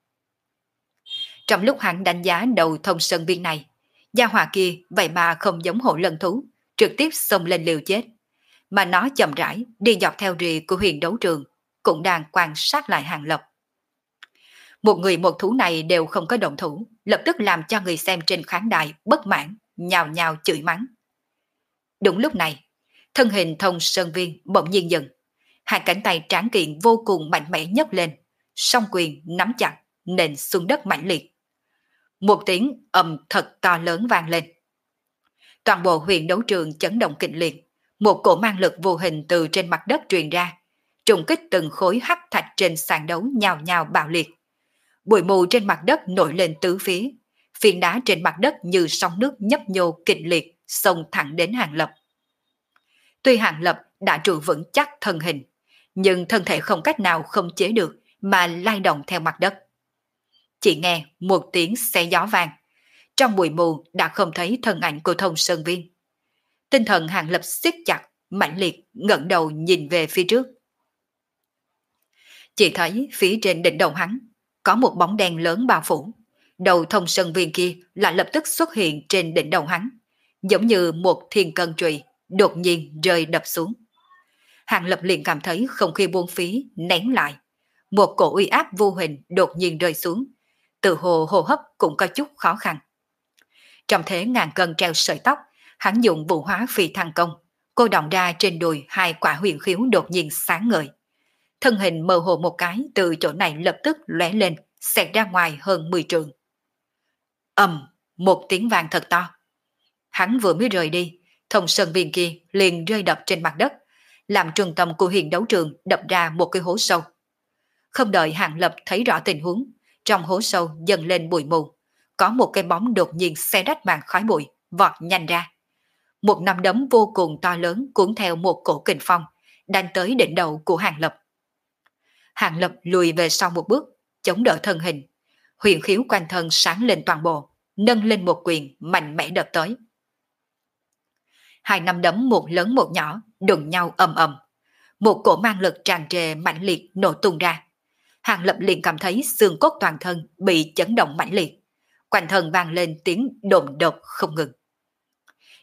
Trong lúc hắn đánh giá đầu Thông Sơn Viên này, gia hỏa kia vậy mà không giống hổ lân thú, trực tiếp xông lên liều chết, mà nó chậm rãi đi dọc theo rìa của huyền đấu trường, cũng đang quan sát lại Hàng Lập. Một người một thú này đều không có động thủ, lập tức làm cho người xem trên khán đài bất mãn, nhào nhào chửi mắng. Đúng lúc này, thân hình Thông Sơn Viên bỗng nhiên dừng, hai cánh tay tráng kiện vô cùng mạnh mẽ nhấc lên, song quyền nắm chặt, nện xuống đất mãnh liệt. Một tiếng ầm thật to lớn vang lên. Toàn bộ huyền đấu trường chấn động kịch liệt, một cổ mang lực vô hình từ trên mặt đất truyền ra, trùng kích từng khối hắc thạch trên sàn đấu nhào nhào bạo liệt. Bụi mù trên mặt đất nổi lên tứ phía, phiến đá trên mặt đất như sóng nước nhấp nhô kịch liệt, xông thẳng đến Hàng Lập. Tuy Hàng Lập đã trụ vững chắc thân hình, nhưng thân thể không cách nào không chế được mà lay động theo mặt đất. Chỉ nghe một tiếng xé gió vang, trong bụi mù đã không thấy thân ảnh của Thông Sơn Viên. Tinh thần Hàng Lập siết chặt, mãnh liệt ngẩng đầu nhìn về phía trước. Chỉ thấy phía trên đỉnh đầu hắn có một bóng đen lớn bao phủ, đầu Thông Sơn Viên kia lại lập tức xuất hiện trên đỉnh đầu hắn, giống như một thiên cân trùy đột nhiên rơi đập xuống. Hàng Lập liền cảm thấy không khí buông phía nén lại, một cổ uy áp vô hình đột nhiên rơi xuống, từ hồ hô hấp cũng có chút khó khăn. Trong thế ngàn cân treo sợi tóc, hắn dùng vụ hóa phi thăng công, cô động ra trên đùi hai quả huyền khiếu đột nhiên sáng ngời. Thân hình mơ hồ một cái từ chỗ này lập tức lóe lên, xẹt ra ngoài hơn mười trượng. Ầm, một tiếng vang thật to. Hắn vừa mới rời đi, Thông Sơn Viên kia liền rơi đập trên mặt đất, làm trung tâm của huyền đấu trường đập ra một cái hố sâu. Không đợi Hàng Lập thấy rõ tình huống, trong hố sâu dần lên bụi mù, có một cái bóng đột nhiên xé rách màn khói bụi, vọt nhanh ra. Một nắm đấm vô cùng to lớn cuốn theo một cổ kình phong, đánh tới đỉnh đầu của Hàng Lập. Hàng Lập lùi về sau một bước, chống đỡ thân hình, huyền khiếu quanh thân sáng lên toàn bộ, nâng lên một quyền mạnh mẽ đập tới. Hai nắm đấm một lớn một nhỏ đụng nhau ầm ầm, một cổ mang lực tràn trề mãnh liệt nổ tung ra. Hàng Lập liền cảm thấy xương cốt toàn thân bị chấn động mãnh liệt, quanh thân vang lên tiếng đồn đột không ngừng.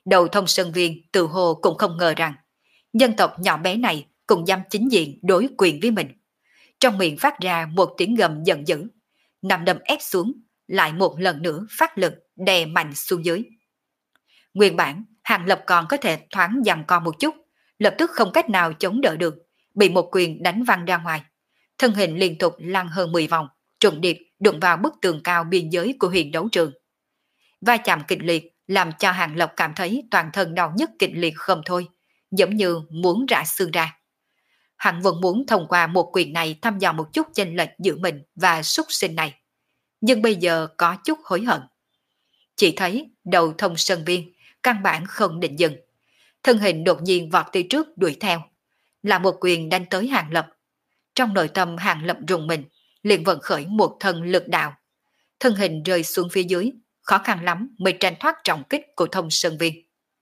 Đầu Thông Sơn Viên tự hồ cũng không ngờ rằng nhân tộc nhỏ bé này cũng dám chính diện đối quyền với mình. Trong miệng phát ra một tiếng gầm giận dữ, nằm đâm ép xuống, lại một lần nữa phát lực đè mạnh xuống dưới. Nguyên bản, Hàng Lập còn có thể thoáng giằng co một chút, lập tức không cách nào chống đỡ được, bị một quyền đánh văng ra ngoài. Thân hình liên tục lăn hơn mười vòng, trùng điệp đụng vào bức tường cao biên giới của huyền đấu trường. Va chạm kịch liệt làm cho Hàng Lập cảm thấy toàn thân đau nhức kịch liệt không thôi, giống như muốn rã xương ra. Hắn vẫn muốn thông qua một quyền này thăm dò một chút chênh lệch giữa mình và súc sinh này, nhưng bây giờ có chút hối hận. Chỉ thấy đầu Thông Sơn Viên căn bản không định dừng, thân hình đột nhiên vọt tới trước đuổi theo, là một quyền đánh tới Hàng Lập. Trong nội tâm Hàng Lập rùng mình, liền vận khởi một thân lực đạo, thân hình rơi xuống phía dưới, khó khăn lắm mới tránh thoát trọng kích của Thông Sơn Viên.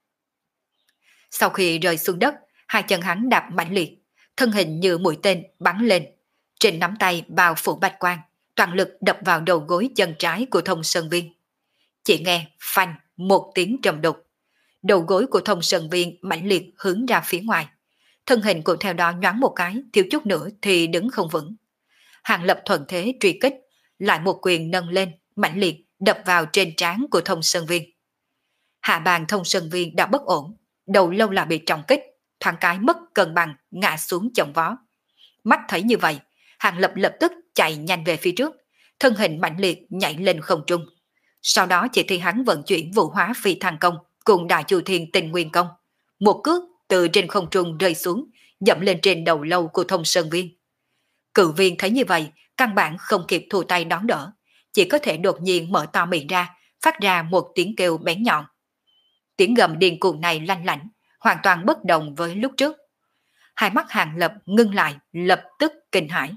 Sau khi rơi xuống đất, hai chân hắn đạp mãnh liệt, thân hình như mũi tên bắn lên, trên nắm tay bao phủ bạch quang, toàn lực đập vào đầu gối chân trái của Thông Sơn Viên. Chỉ nghe phanh một tiếng trầm đục, đầu gối của Thông Sơn Viên mãnh liệt hướng ra phía ngoài, thân hình cũng theo đó nhoáng một cái, thiếu chút nữa thì đứng không vững. Hàng Lập thuận thế truy kích, lại một quyền nâng lên, mãnh liệt đập vào trên trán của Thông Sơn Viên. Hạ bàn Thông Sơn Viên đã bất ổn, đầu lâu là bị trọng kích, thoáng cái mất cân bằng, ngã xuống chồng vó. Mắt thấy như vậy, Hàng Lập lập tức chạy nhanh về phía trước, thân hình mạnh liệt nhảy lên không trung. Sau đó chỉ thấy hắn vận chuyển vũ hóa phi thăng công cùng đại chu thiên tình nguyên công, một cước từ trên không trung rơi xuống, dẫm lên trên đầu lâu của Thông Sơn Viên. Cự viên thấy như vậy, căn bản không kịp thu tay đón đỡ, chỉ có thể đột nhiên mở to miệng ra, phát ra một tiếng kêu bén nhọn. Tiếng gầm điên cuồng này lanh lảnh, hoàn toàn bất đồng với lúc trước. Hai mắt Hàng Lập ngưng lại, lập tức kinh hãi.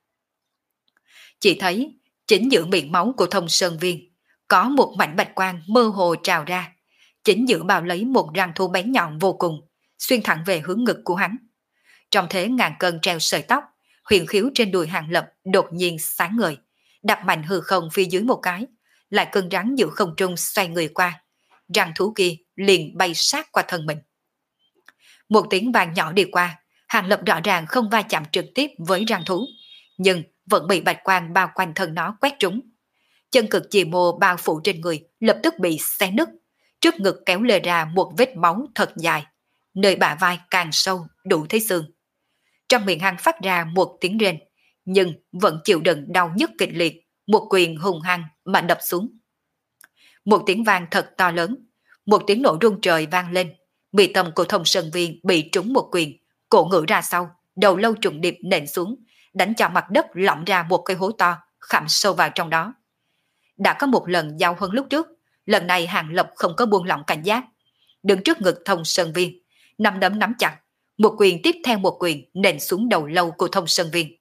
Chỉ thấy chính giữa miệng máu của Thông Sơn Viên có một mảnh bạch quang mơ hồ trào ra, chính giữa bao lấy một răng thu bén nhọn vô cùng, xuyên thẳng về hướng ngực của hắn. Trong thế ngàn cân treo sợi tóc, huyền khiếu trên đùi Hàng Lập đột nhiên sáng ngời, đập mạnh hư không phía dưới một cái, lại cơn rắn giữa không trung xoay người qua, răng thú kia liền bay sát qua thân mình. Một tiếng vang nhỏ đi qua, Hàng Lập rõ ràng không va chạm trực tiếp với răng thú, nhưng vẫn bị bạch quang bao quanh thân nó quét trúng. Chân cực chì mô bao phủ trên người lập tức bị xé nứt, trước ngực kéo lê ra một vết máu thật dài, nơi bả vai càng sâu đủ thấy xương. Trong miệng hắn phát ra một tiếng rên, nhưng vẫn chịu đựng đau nhức kịch liệt, một quyền hùng hăng mà đập xuống. Một tiếng vang thật to lớn, một tiếng nổ rung trời vang lên, mi tâm của Thông Sơn Viên bị trúng một quyền, cổ ngửa ra sau, đầu lâu trùng điệp nện xuống, đánh cho mặt đất lỏng ra một cái hố to, khảm sâu vào trong đó. Đã có một lần giao hơn lúc trước, lần này Hàng Lập không có buông lỏng cảnh giác, đứng trước ngực Thông Sơn Viên, nắm đấm nắm chặt, một quyền tiếp theo một quyền nện xuống đầu lâu của Thông Sơn Viên.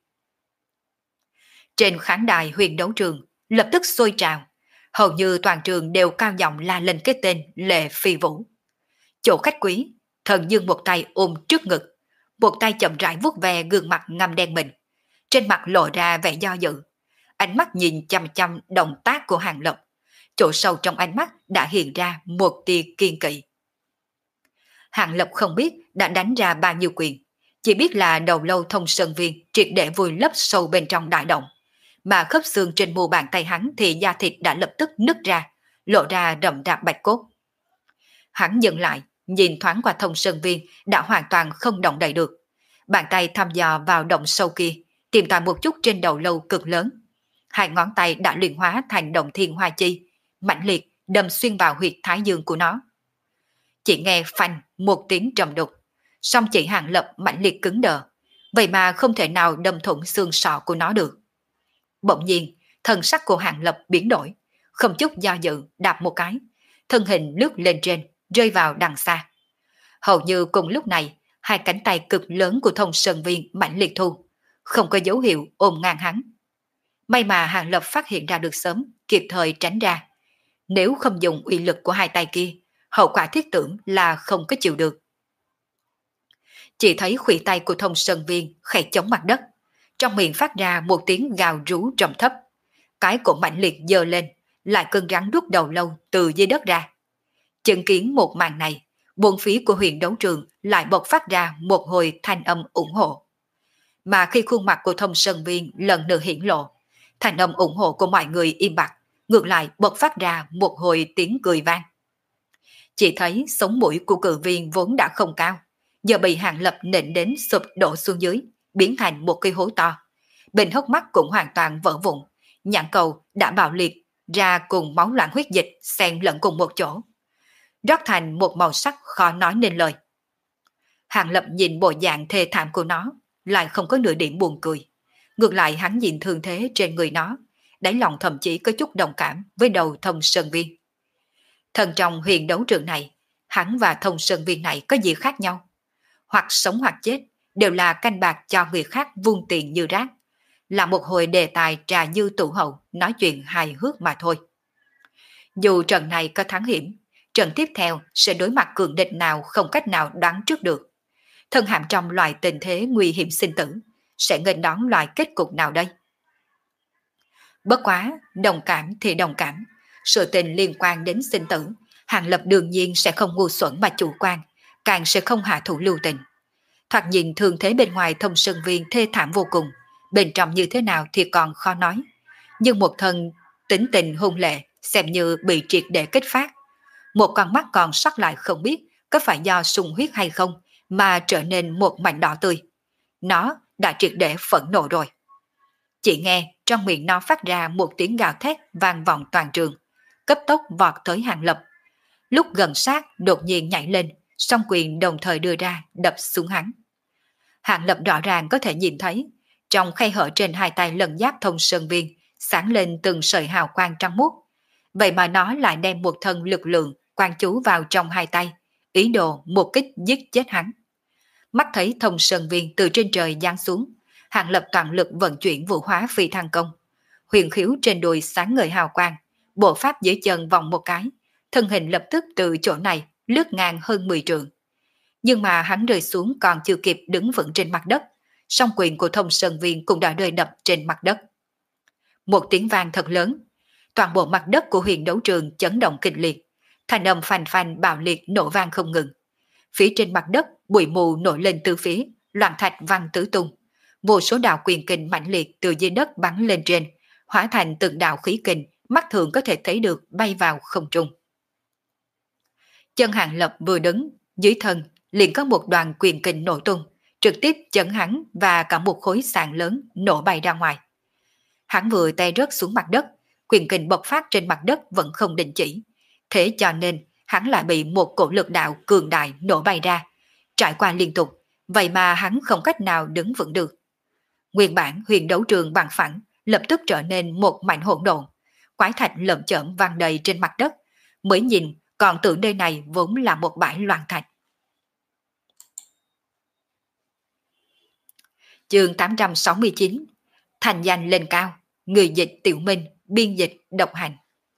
Trên khán đài huyền đấu trường lập tức sôi trào, hầu như toàn trường đều cao giọng la lên cái tên Lệ Phi Vũ. Chỗ khách quý, Thần Dương một tay ôm trước ngực, một tay chậm rãi vuốt ve gương mặt ngăm đen mình, trên mặt lộ ra vẻ do dự, ánh mắt nhìn chăm chăm động tác của Hàng Lập, chỗ sâu trong ánh mắt đã hiện ra một tia kiên kỵ. Hàng Lập không biết đã đánh ra bao nhiêu quyền, chỉ biết là đầu lâu Thông Sơn Viên triệt để vùi lấp sâu bên trong đại động, mà khớp xương trên mu bàn tay hắn thì da thịt đã lập tức nứt ra, lộ ra rậm rạp bạch cốt. Hắn dừng lại, nhìn thoáng qua Thông Sơn Viên đã hoàn toàn không động đậy được, bàn tay thăm dò vào động sâu kia, tìm tòi một chút trên đầu lâu cực lớn. Hai ngón tay đã luyện hóa thành động thiên hoa chi, mãnh liệt đâm xuyên vào huyệt thái dương của nó. Chỉ nghe phanh một tiếng trầm đục, song chỉ Hàng Lập mãnh liệt cứng đờ, vậy mà không thể nào đâm thủng xương sọ của nó được. Bỗng nhiên, thần sắc của Hàng Lập biến đổi, không chút do dự đạp một cái, thân hình lướt lên trên, rơi vào đằng xa. Hầu như cùng lúc này, hai cánh tay cực lớn của Thông Sơn Viên mãnh liệt thu, không có dấu hiệu ôm ngang hắn. May mà Hàng Lập phát hiện ra được sớm, kịp thời tránh ra. Nếu không dùng uy lực của hai tay kia, hậu quả thiết tưởng là không có chịu được. Chỉ thấy khuỷu tay của Thông Sơn Viên khẽ chống mặt đất, trong miệng phát ra một tiếng gào rú trầm thấp. Cái cổ mạnh liệt giơ lên, lại cơn rắn rút đầu lâu từ dưới đất ra. Chứng kiến một màn này, bốn phía của huyền đấu trường lại bộc phát ra một hồi thanh âm ủng hộ. Mà khi khuôn mặt của Thông Sơn Viên lần nữa hiển lộ, thanh âm ủng hộ của mọi người im bặt, ngược lại bộc phát ra một hồi tiếng cười vang. Chỉ thấy sống mũi của cự viên vốn đã không cao, giờ bị Hàng Lập nện đến sụp đổ xuống dưới, biến thành một cái hố to. Bên hốc mắt cũng hoàn toàn vỡ vụn, nhãn cầu đã bạo liệt ra cùng máu loãng huyết dịch xen lẫn cùng một chỗ, rót thành một màu sắc khó nói nên lời. Hàng Lập nhìn bộ dạng thê thảm của nó, lại không có nửa điểm buồn cười. Ngược lại hắn nhìn thương thế trên người nó, đáy lòng thậm chí có chút đồng cảm với đầu Thông Sơn Viên. Thần trong huyền đấu trường này, hắn và Thông Sơn Viên này có gì khác nhau? Hoặc sống hoặc chết, đều là canh bạc cho người khác vung tiền như rác, là một hồi đề tài trà như tủ hậu nói chuyện hài hước mà thôi. Dù trận này có thắng hiểm, trận tiếp theo sẽ đối mặt cường địch nào không cách nào đoán trước được. Thân hàm trong loại tình thế nguy hiểm sinh tử, sẽ nghênh đón loại kết cục nào đây? Bất quá, đồng cảm thì đồng cảm, sự tình liên quan đến sinh tử, Hàng Lập đương nhiên sẽ không ngu xuẩn mà chủ quan, càng sẽ không hạ thủ lưu tình. Thoạt nhìn thường thế bên ngoài Thông Sơn Viên thê thảm vô cùng, bên trong như thế nào thì còn khó nói. Nhưng một thân tính tình hung lệ xem như bị triệt để kích phát. Một con mắt còn sót lại không biết có phải do sung huyết hay không mà trở nên một mảnh đỏ tươi. Nó đã triệt để phẫn nộ rồi. Chỉ nghe trong miệng nó phát ra một tiếng gào thét vang vọng toàn trường, cấp tốc vọt tới Hàng Lập. Lúc gần sát đột nhiên nhảy lên, song quyền đồng thời đưa ra đập xuống hắn. Hàng Lập rõ ràng có thể nhìn thấy, trong khe hở trên hai tay lần giáp Thông Sơn Viên sáng lên từng sợi hào quang trắng muốt. Vậy mà nó lại đem một thân lực lượng quan chú vào trong hai tay, ý đồ một kích giết chết hắn. Mắt thấy Thông Sơn Viên từ trên trời giáng xuống, Hàng Lập toàn lực vận chuyển vũ hóa phi thăng công. Huyền khiếu trên đùi sáng ngời hào quang, bộ pháp dưới chân vòng một cái, thân hình lập tức từ chỗ này lướt ngang hơn mười trượng. Nhưng mà hắn rơi xuống còn chưa kịp đứng vững trên mặt đất, song quyền của Thông Sơn Viên cũng đã rơi đập trên mặt đất. Một tiếng vang thật lớn, toàn bộ mặt đất của huyền đấu trường chấn động kịch liệt, thanh âm phanh phanh bạo liệt nổ vang không ngừng. Phía trên mặt đất bụi mù nổi lên từ phía, loạn thạch văng tứ tung. Vô số đạo quyền kình mạnh liệt từ dưới đất bắn lên trên, hóa thành từng đạo khí kình, mắt thường có thể thấy được bay vào không trung. Chân Hàng Lập vừa đứng, dưới thân liền có một đoàn quyền kình nổ tung, trực tiếp chấn hắn và cả một khối sàn lớn nổ bay ra ngoài. Hắn vừa tay rớt xuống mặt đất, quyền kình bộc phát trên mặt đất vẫn không đình chỉ, thế cho nên hắn lại bị một cổ lực đạo cường đại nổ bay ra, trải qua liên tục, vậy mà hắn không cách nào đứng vững được. Nguyên bản huyền đấu trường bằng phẳng lập tức trở nên một mảnh hỗn độn, quái thạch lởm chởm vang đầy trên mặt đất, mới nhìn còn tưởng nơi này vốn là một bãi loạn thạch. Chương tám trăm sáu mươi chín, thành danh lên cao, người dịch Tiểu Minh, biên dịch độc hành.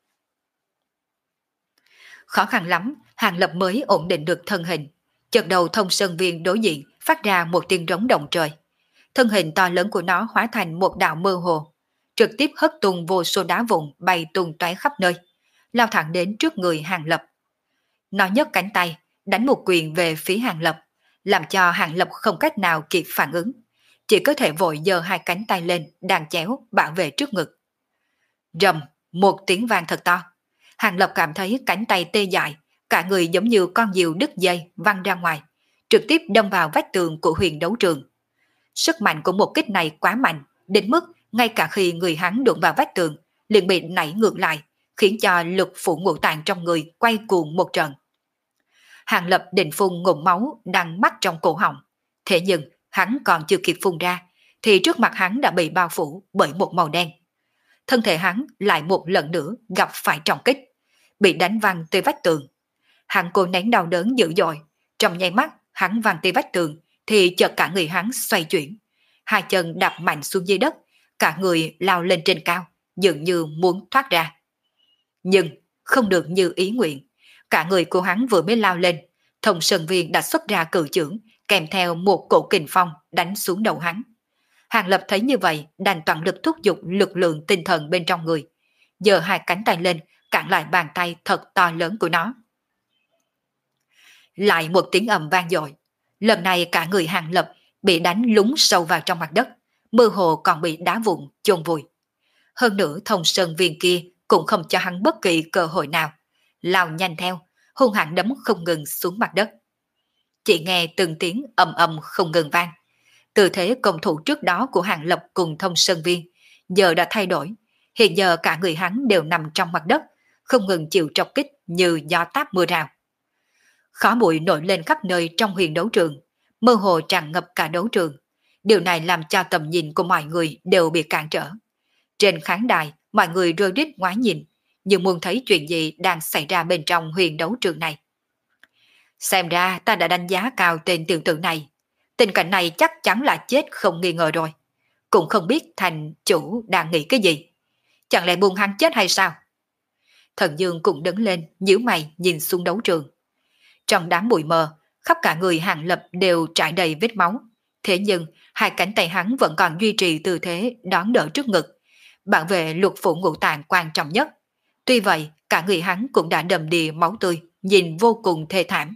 Khó khăn lắm, Hàng Lập mới ổn định được thân hình. Chợt đầu Thông Sơn Viên đối diện phát ra một tiếng rống động trời. Thân hình to lớn của nó hóa thành một đạo mơ hồ, trực tiếp hất tung vô số đá vụn bay tung tóe khắp nơi, lao thẳng đến trước người Hàng Lập. Nó nhấc cánh tay, đánh một quyền về phía Hàng Lập, làm cho Hàng Lập không cách nào kịp phản ứng, chỉ có thể vội giơ hai cánh tay lên đàn chéo bảo vệ trước ngực. Rầm, một tiếng vang thật to. Hàng Lập cảm thấy cánh tay tê dại, cả người giống như con diều đứt dây văng ra ngoài, trực tiếp đâm vào vách tường của huyền đấu trường. Sức mạnh của một kích này quá mạnh, đến mức ngay cả khi người hắn đụng vào vách tường, liền bị nảy ngược lại, khiến cho lực phủ ngũ tạng trong người quay cuồng một trận. Hàng Lập định phun ngụm máu đang mắc trong cổ họng, thế nhưng hắn còn chưa kịp phun ra, thì trước mặt hắn đã bị bao phủ bởi một màu đen. Thân thể hắn lại một lần nữa gặp phải trọng kích, bị đánh văng tới vách tường. Hắn cố nén đau đớn dữ dội, trong nháy mắt hắn văng tới vách tường, thì chợt cả người hắn xoay chuyển, hai chân đạp mạnh xuống dưới đất, cả người lao lên trên cao, dường như muốn thoát ra. Nhưng không được như ý nguyện, cả người của hắn vừa mới lao lên, Thông Sơn Viên đã xuất ra cự chưởng, kèm theo một cổ kình phong đánh xuống đầu hắn. Hàng Lập thấy như vậy, đành toàn lực thúc giục lực lượng tinh thần bên trong người, giơ hai cánh tay lên cản lại bàn tay thật to lớn của nó. Lại một tiếng ầm vang dội. Lần này cả người Hàng Lập bị đánh lún sâu vào trong mặt đất, mơ hồ còn bị đá vụn chôn vùi. Hơn nữa Thông Sơn Viên kia cũng không cho hắn bất kỳ cơ hội nào, lao nhanh theo, hung hãn đấm không ngừng xuống mặt đất. Chỉ nghe từng tiếng ầm ầm không ngừng vang. Tư thế công thủ trước đó của Hàng Lập cùng Thông Sơn Viên giờ đã thay đổi. Hiện giờ cả người hắn đều nằm trong mặt đất, không ngừng chịu trọc kích như gió táp mưa rào. Khói bụi nổi lên khắp nơi trong huyền đấu trường, mơ hồ tràn ngập cả đấu trường. Điều này làm cho tầm nhìn của mọi người đều bị cản trở. Trên khán đài, mọi người rơi rít ngoái nhìn, như muốn thấy chuyện gì đang xảy ra bên trong huyền đấu trường này. Xem ra ta đã đánh giá cao tên tiểu tử này. Tình cảnh này chắc chắn là chết không nghi ngờ rồi. Cũng không biết thành chủ đang nghĩ cái gì. Chẳng lẽ buông hắn chết hay sao? Thần Dương cũng đứng lên, nhíu mày nhìn xuống đấu trường. Trong đám bụi mờ, khắp cả người Hàng Lập đều trải đầy vết máu. Thế nhưng, hai cánh tay hắn vẫn còn duy trì tư thế đón đỡ trước ngực, bảo vệ lục phủ ngũ tạng quan trọng nhất. Tuy vậy, cả người hắn cũng đã đầm đìa máu tươi, nhìn vô cùng thê thảm.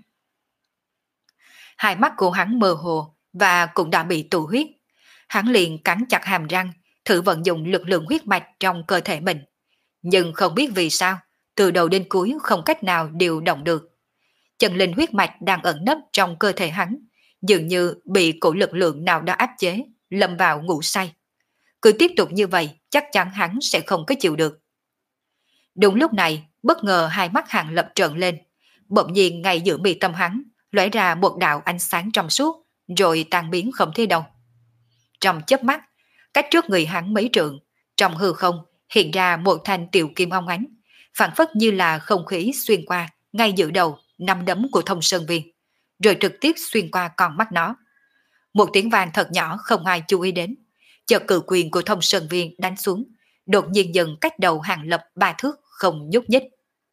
Hai mắt của hắn mơ hồ và cũng đã bị tụ huyết. Hắn liền cắn chặt hàm răng, thử vận dụng lực lượng huyết mạch trong cơ thể mình. Nhưng không biết vì sao, từ đầu đến cuối không cách nào điều động được. Chân linh huyết mạch đang ẩn nấp trong cơ thể hắn, dường như bị cổ lực lượng nào đó áp chế, lâm vào ngủ say. Cứ tiếp tục như vậy, chắc chắn hắn sẽ không có chịu được. Đúng lúc này, bất ngờ hai mắt Hàng Lập trợn lên, bỗng nhiên ngay giữa mi tâm hắn, lóe ra một đạo ánh sáng trong suốt, rồi tan biến không thấy đâu. Trong chớp mắt, cách trước người hắn mấy trượng, trong hư không hiện ra một thanh tiểu kim ong ánh, phản phất như là không khí xuyên qua ngay giữa đầu năm đấm của Thông Sơn Viên, rồi trực tiếp xuyên qua con mắt nó. Một tiếng vang thật nhỏ không ai chú ý đến, chợt cự quyền của Thông Sơn Viên đánh xuống, đột nhiên dần cách đầu Hàng Lập ba thước không nhúc nhích.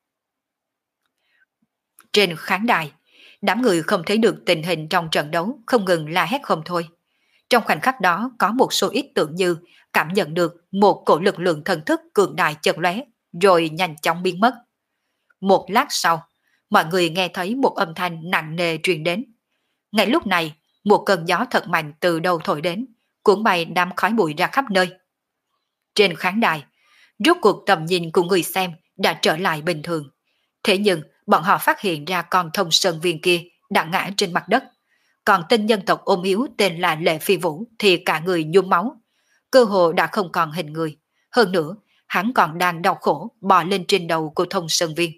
Trên khán đài, đám người không thấy được tình hình trong trận đấu không ngừng la hét không thôi. Trong khoảnh khắc đó có một số ít tưởng như cảm nhận được một cổ lực lượng thần thức cường đại chợt lóe, rồi nhanh chóng biến mất. Một lát sau, mọi người nghe thấy một âm thanh nặng nề truyền đến. Ngay lúc này, một cơn gió thật mạnh từ đâu thổi đến, cuốn bay đám khói bụi ra khắp nơi. Trên khán đài, rốt cuộc tầm nhìn của người xem đã trở lại bình thường. Thế nhưng, bọn họ phát hiện ra con Thông Sơn Viên kia đã ngã trên mặt đất. Còn tên nhân tộc ôm yếu tên là Lệ Phi Vũ thì cả người nhuốm máu, cơ hồ đã không còn hình người. Hơn nữa, hắn còn đang đau khổ bò lên trên đầu của Thông Sơn Viên.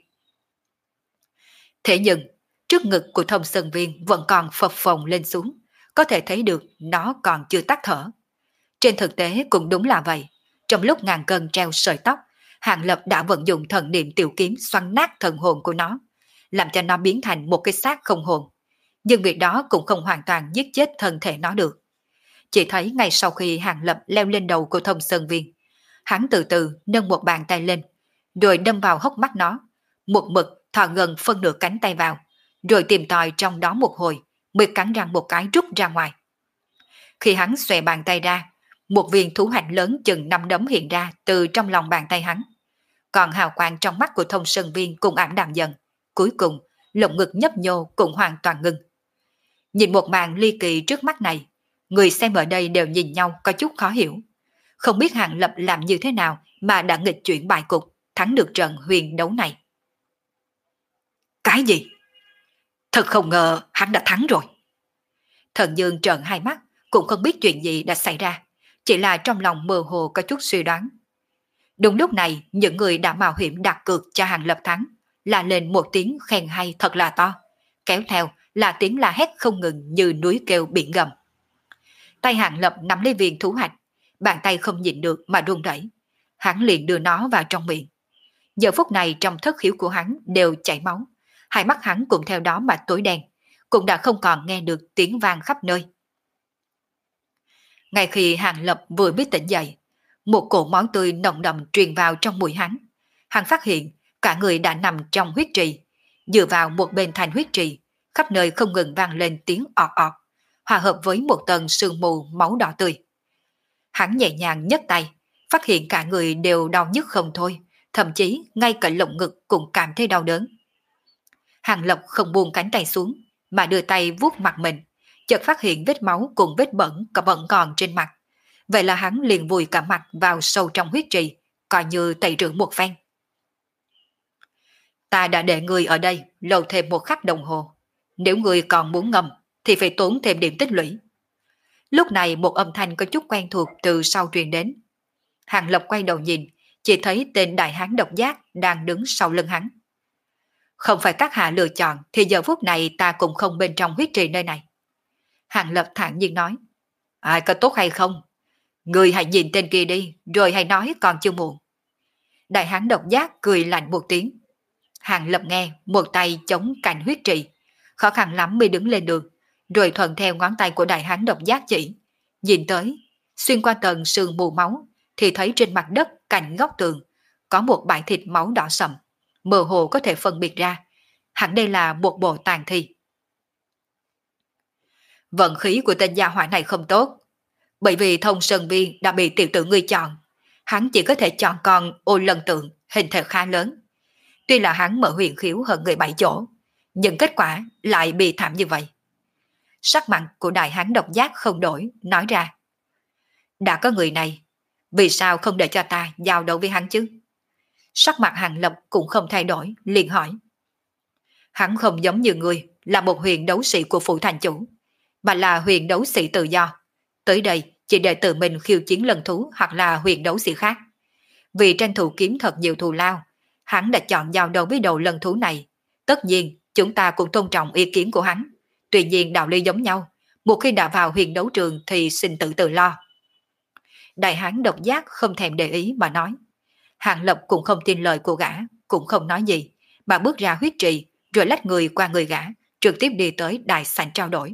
Thế nhưng, trước ngực của Thông Sơn Viên vẫn còn phập phồng lên xuống, có thể thấy được nó còn chưa tắt thở. Trên thực tế cũng đúng là vậy. Trong lúc ngàn cân treo sợi tóc, Hàng Lập đã vận dụng thần niệm tiểu kiếm xoắn nát thần hồn của nó, làm cho nó biến thành một cái xác không hồn. Nhưng việc đó cũng không hoàn toàn giết chết thân thể nó được. Chỉ thấy ngay sau khi Hàng Lập leo lên đầu của Thông Sơn Viên, hắn từ từ nâng một bàn tay lên, rồi đâm vào hốc mắt nó, một mực thò gần phân nửa cánh tay vào, rồi tìm tòi trong đó một hồi, mới cắn răng một cái rút ra ngoài. Khi hắn xòe bàn tay ra, một viên thú hạnh lớn chừng năm đấm hiện ra từ trong lòng bàn tay hắn. Còn hào quang trong mắt của Thông Sơn Viên cũng ảm đạm dần. Cuối cùng, lồng ngực nhấp nhô cũng hoàn toàn ngừng. Nhìn một màn ly kỳ trước mắt này, người xem ở đây đều nhìn nhau có chút khó hiểu. Không biết Hàng Lập làm như thế nào mà đã nghịch chuyển bại cục, thắng được trận huyền đấu này. Cái gì? Thật không ngờ hắn đã thắng rồi. Thần Dương trợn hai mắt, cũng không biết chuyện gì đã xảy ra, chỉ là trong lòng mơ hồ có chút suy đoán. Đúng lúc này, những người đã mạo hiểm đặt cược cho Hàng Lập thắng, la lên một tiếng khen hay thật là to, kéo theo là tiếng la hét không ngừng như núi kêu biển gầm. Tay Hàng Lập nắm lấy viên thú hạch, bàn tay không nhịn được mà run rẩy. Hắn liền đưa nó vào trong miệng. Giờ phút này trong thất khiếu của hắn đều chảy máu, hai mắt hắn cũng theo đó mà tối đen, cũng đã không còn nghe được tiếng vang khắp nơi. Ngay khi Hàng Lập vừa biết tỉnh dậy, một cỗ máu tươi nồng đậm truyền vào trong mũi hắn. Hắn phát hiện cả người đã nằm trong huyết trì, dựa vào một bên thành huyết trì, khắp nơi không ngừng vang lên tiếng ọt ọt, hòa hợp với một tầng sương mù máu đỏ tươi. Hắn nhẹ nhàng nhấc tay, phát hiện cả người đều đau nhức không thôi, thậm chí ngay cả lồng ngực cũng cảm thấy đau đớn. Hàng Lập không buông cánh tay xuống, mà đưa tay vuốt mặt mình, chợt phát hiện vết máu cùng vết bẩn có vẫn còn trên mặt. Vậy là hắn liền vùi cả mặt vào sâu trong huyết trì, coi như tẩy rửa một phen. Ta đã để người ở đây lâu thêm một khắc đồng hồ. Nếu người còn muốn ngâm, thì phải tốn thêm điểm tích lũy. Lúc này một âm thanh có chút quen thuộc từ sau truyền đến. Hàng Lập quay đầu nhìn, chỉ thấy tên đại hán độc giác đang đứng sau lưng hắn. Không phải các hạ lựa chọn, thì giờ phút này ta cũng không bên trong huyết trì nơi này. Hàng Lập thản nhiên nói. Ai có tốt hay không? Người hãy nhìn tên kia đi, rồi hãy nói còn chưa muộn. Đại hán độc giác cười lạnh một tiếng. Hàng Lập nghe, một tay chống cạnh huyết trì, khó khăn lắm mới đứng lên được, rồi thuận theo ngón tay của đại hán độc giác chỉ, nhìn tới, xuyên qua tầng sương mù máu, thì thấy trên mặt đất cạnh góc tường có một bãi thịt máu đỏ sậm, mơ hồ có thể phân biệt ra, hẳn đây là một bộ tàn thi. Vận khí của tên gia hỏa này không tốt, bởi vì Thông Sơn Viên đã bị tiểu tử ngươi chọn, hắn chỉ có thể chọn con Ô Lân Tượng, hình thể khá lớn. Tuy là hắn mở huyền khiếu hơn người bảy chỗ, nhưng kết quả lại bị thảm như vậy. Sắc mặt của đại hán độc giác không đổi, nói ra. Đã có người này, vì sao không để cho ta giao đấu với hắn chứ? Sắc mặt Hàng Lập cũng không thay đổi, liền hỏi. Hắn không giống như người, là một huyền đấu sĩ của phủ thành chủ, mà là huyền đấu sĩ tự do. Tới đây chỉ để tự mình khiêu chiến lần thú hoặc là huyền đấu sĩ khác. Vì tranh thủ kiếm thật nhiều thù lao, hắn đã chọn giao đấu với đầu lần thú này. Tất nhiên, chúng ta cũng tôn trọng ý kiến của hắn. Tuy nhiên đạo lý giống nhau, một khi đã vào huyền đấu trường thì xin tự tự lo. Đại hán độc giác không thèm để ý mà nói. Hàng Lập cũng không tin lời của gã, cũng không nói gì, mà bước ra huyết trì, rồi lách người qua người gã, trực tiếp đi tới đại sảnh trao đổi.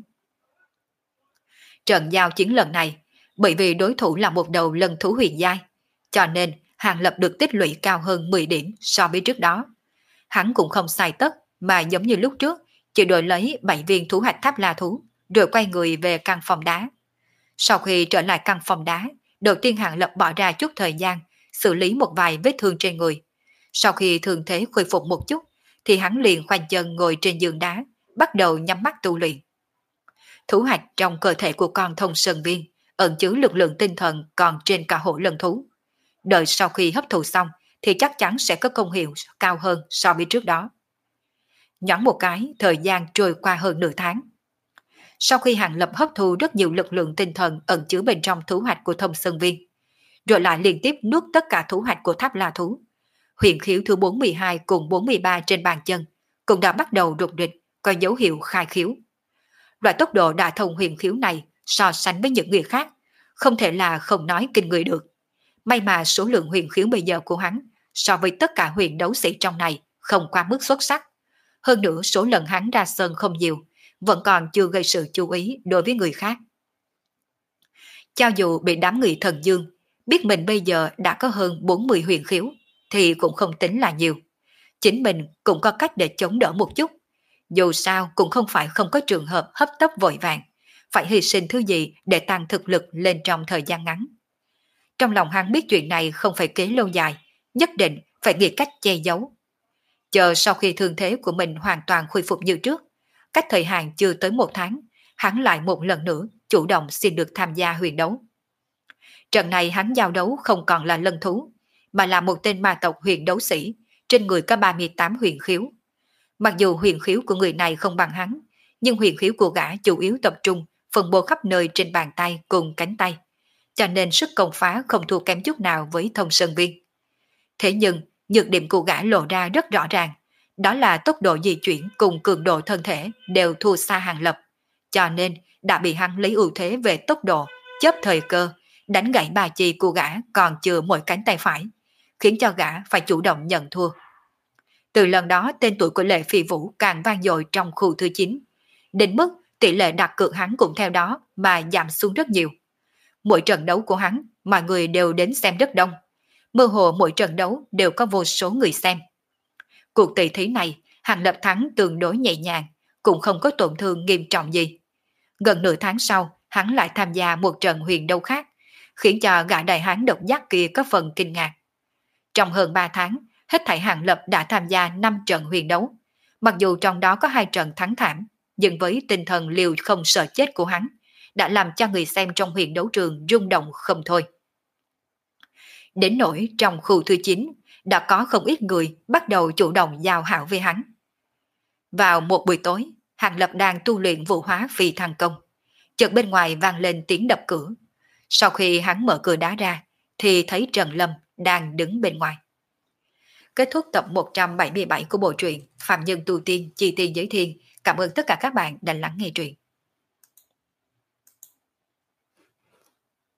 Trận giao chiến lần này, bởi vì đối thủ là một đầu lần thú huyền giai, cho nên Hàng Lập được tích lũy cao hơn mười điểm so với trước đó. Hắn cũng không sai tất, mà giống như lúc trước, chỉ đổi lấy bảy viên thú hạch tháp la thú, rồi quay người về căn phòng đá. Sau khi trở lại căn phòng đá, đầu tiên Hàng Lập bỏ ra chút thời gian, xử lý một vài vết thương trên người. Sau khi thương thế khôi phục một chút, thì hắn liền khoanh chân ngồi trên giường đá, bắt đầu nhắm mắt tu luyện. Thú hạch trong cơ thể của con Thông Sơn Viên ẩn chứa lực lượng tinh thần còn trên cả hổ lần thú. Đợi sau khi hấp thụ xong thì chắc chắn sẽ có công hiệu cao hơn so với trước đó. Nhoáng một cái, thời gian trôi qua hơn nửa tháng. Sau khi Hàng Lập hấp thu rất nhiều lực lượng tinh thần ẩn chứa bên trong thú hạch của Thông Sơn Viên, rồi lại liên tiếp nuốt tất cả thú hạch của tháp la thú, huyền khiếu thứ bốn mươi hai cùng bốn mươi ba trên bàn chân cũng đã bắt đầu rục rịch, có dấu hiệu khai khiếu. Loại tốc độ đả thông huyền khiếu này so sánh với những người khác, không thể là không nói kinh người được. May mà số lượng huyền khiếu bây giờ của hắn so với tất cả huyền đấu sĩ trong này không quá mức xuất sắc. Hơn nữa số lần hắn ra sân không nhiều, vẫn còn chưa gây sự chú ý đối với người khác. Cho dù bị đám người thần dương biết mình bây giờ đã có hơn bốn mươi huyền khiếu, thì cũng không tính là nhiều. Chính mình cũng có cách để chống đỡ một chút. Dù sao cũng không phải không có trường hợp hấp tấp vội vàng, phải hy sinh thứ gì để tăng thực lực lên trong thời gian ngắn. Trong lòng hắn biết chuyện này không phải kế lâu dài, nhất định phải nghĩ cách che giấu. Chờ sau khi thương thế của mình hoàn toàn khôi phục như trước, cách thời hạn chưa tới một tháng, hắn lại một lần nữa chủ động xin được tham gia huyền đấu. Trận này hắn giao đấu không còn là lân thú, mà là một tên ma tộc huyền đấu sĩ, trên người có ba mươi tám huyền khiếu. Mặc dù huyền khiếu của người này không bằng hắn, nhưng huyền khiếu của gã chủ yếu tập trung phân bố khắp nơi trên bàn tay cùng cánh tay, cho nên sức công phá không thua kém chút nào với Thông Sơn Viên. Thế nhưng, nhược điểm của gã lộ ra rất rõ ràng, đó là tốc độ di chuyển cùng cường độ thân thể đều thua xa Hàng Lập, cho nên đã bị hắn lấy ưu thế về tốc độ, chớp thời cơ, đánh gãy ba chi của gã còn chưa mỗi cánh tay phải, khiến cho gã phải chủ động nhận thua. Từ lần đó tên tuổi của Lệ Phi Vũ càng vang dội trong khu thứ chín, đến mức tỷ lệ đặt cược hắn cũng theo đó mà giảm xuống rất nhiều. Mỗi trận đấu của hắn, mọi người đều đến xem rất đông. Mơ hồ mỗi trận đấu đều có vô số người xem. Cuộc tỷ thí này, Hàng Lập thắng tương đối nhẹ nhàng, cũng không có tổn thương nghiêm trọng gì. Gần nửa tháng sau, hắn lại tham gia một trận huyền đấu khác, khiến cho gã đại hán độc giác kia có phần kinh ngạc. Trong hơn ba tháng, hết thảy Hàng Lập đã tham gia năm trận huyền đấu. Mặc dù trong đó có hai trận thắng thảm, nhưng với tinh thần liều không sợ chết của hắn, đã làm cho người xem trong huyền đấu trường rung động không thôi. Đến nỗi trong khu thứ chín, đã có không ít người bắt đầu chủ động giao hảo với hắn. Vào một buổi tối, Hàng Lập đang tu luyện vũ hóa phi thăng công. Chợt bên ngoài vang lên tiếng đập cửa. Sau khi hắn mở cửa đá ra, thì thấy Trần Lâm đang đứng bên ngoài. Kết thúc tập một trăm bảy mươi bảy của bộ truyện Phạm Nhân Tu Tiên Chi Tiên Giới Thiên. Cảm ơn tất cả các bạn đã lắng nghe truyện.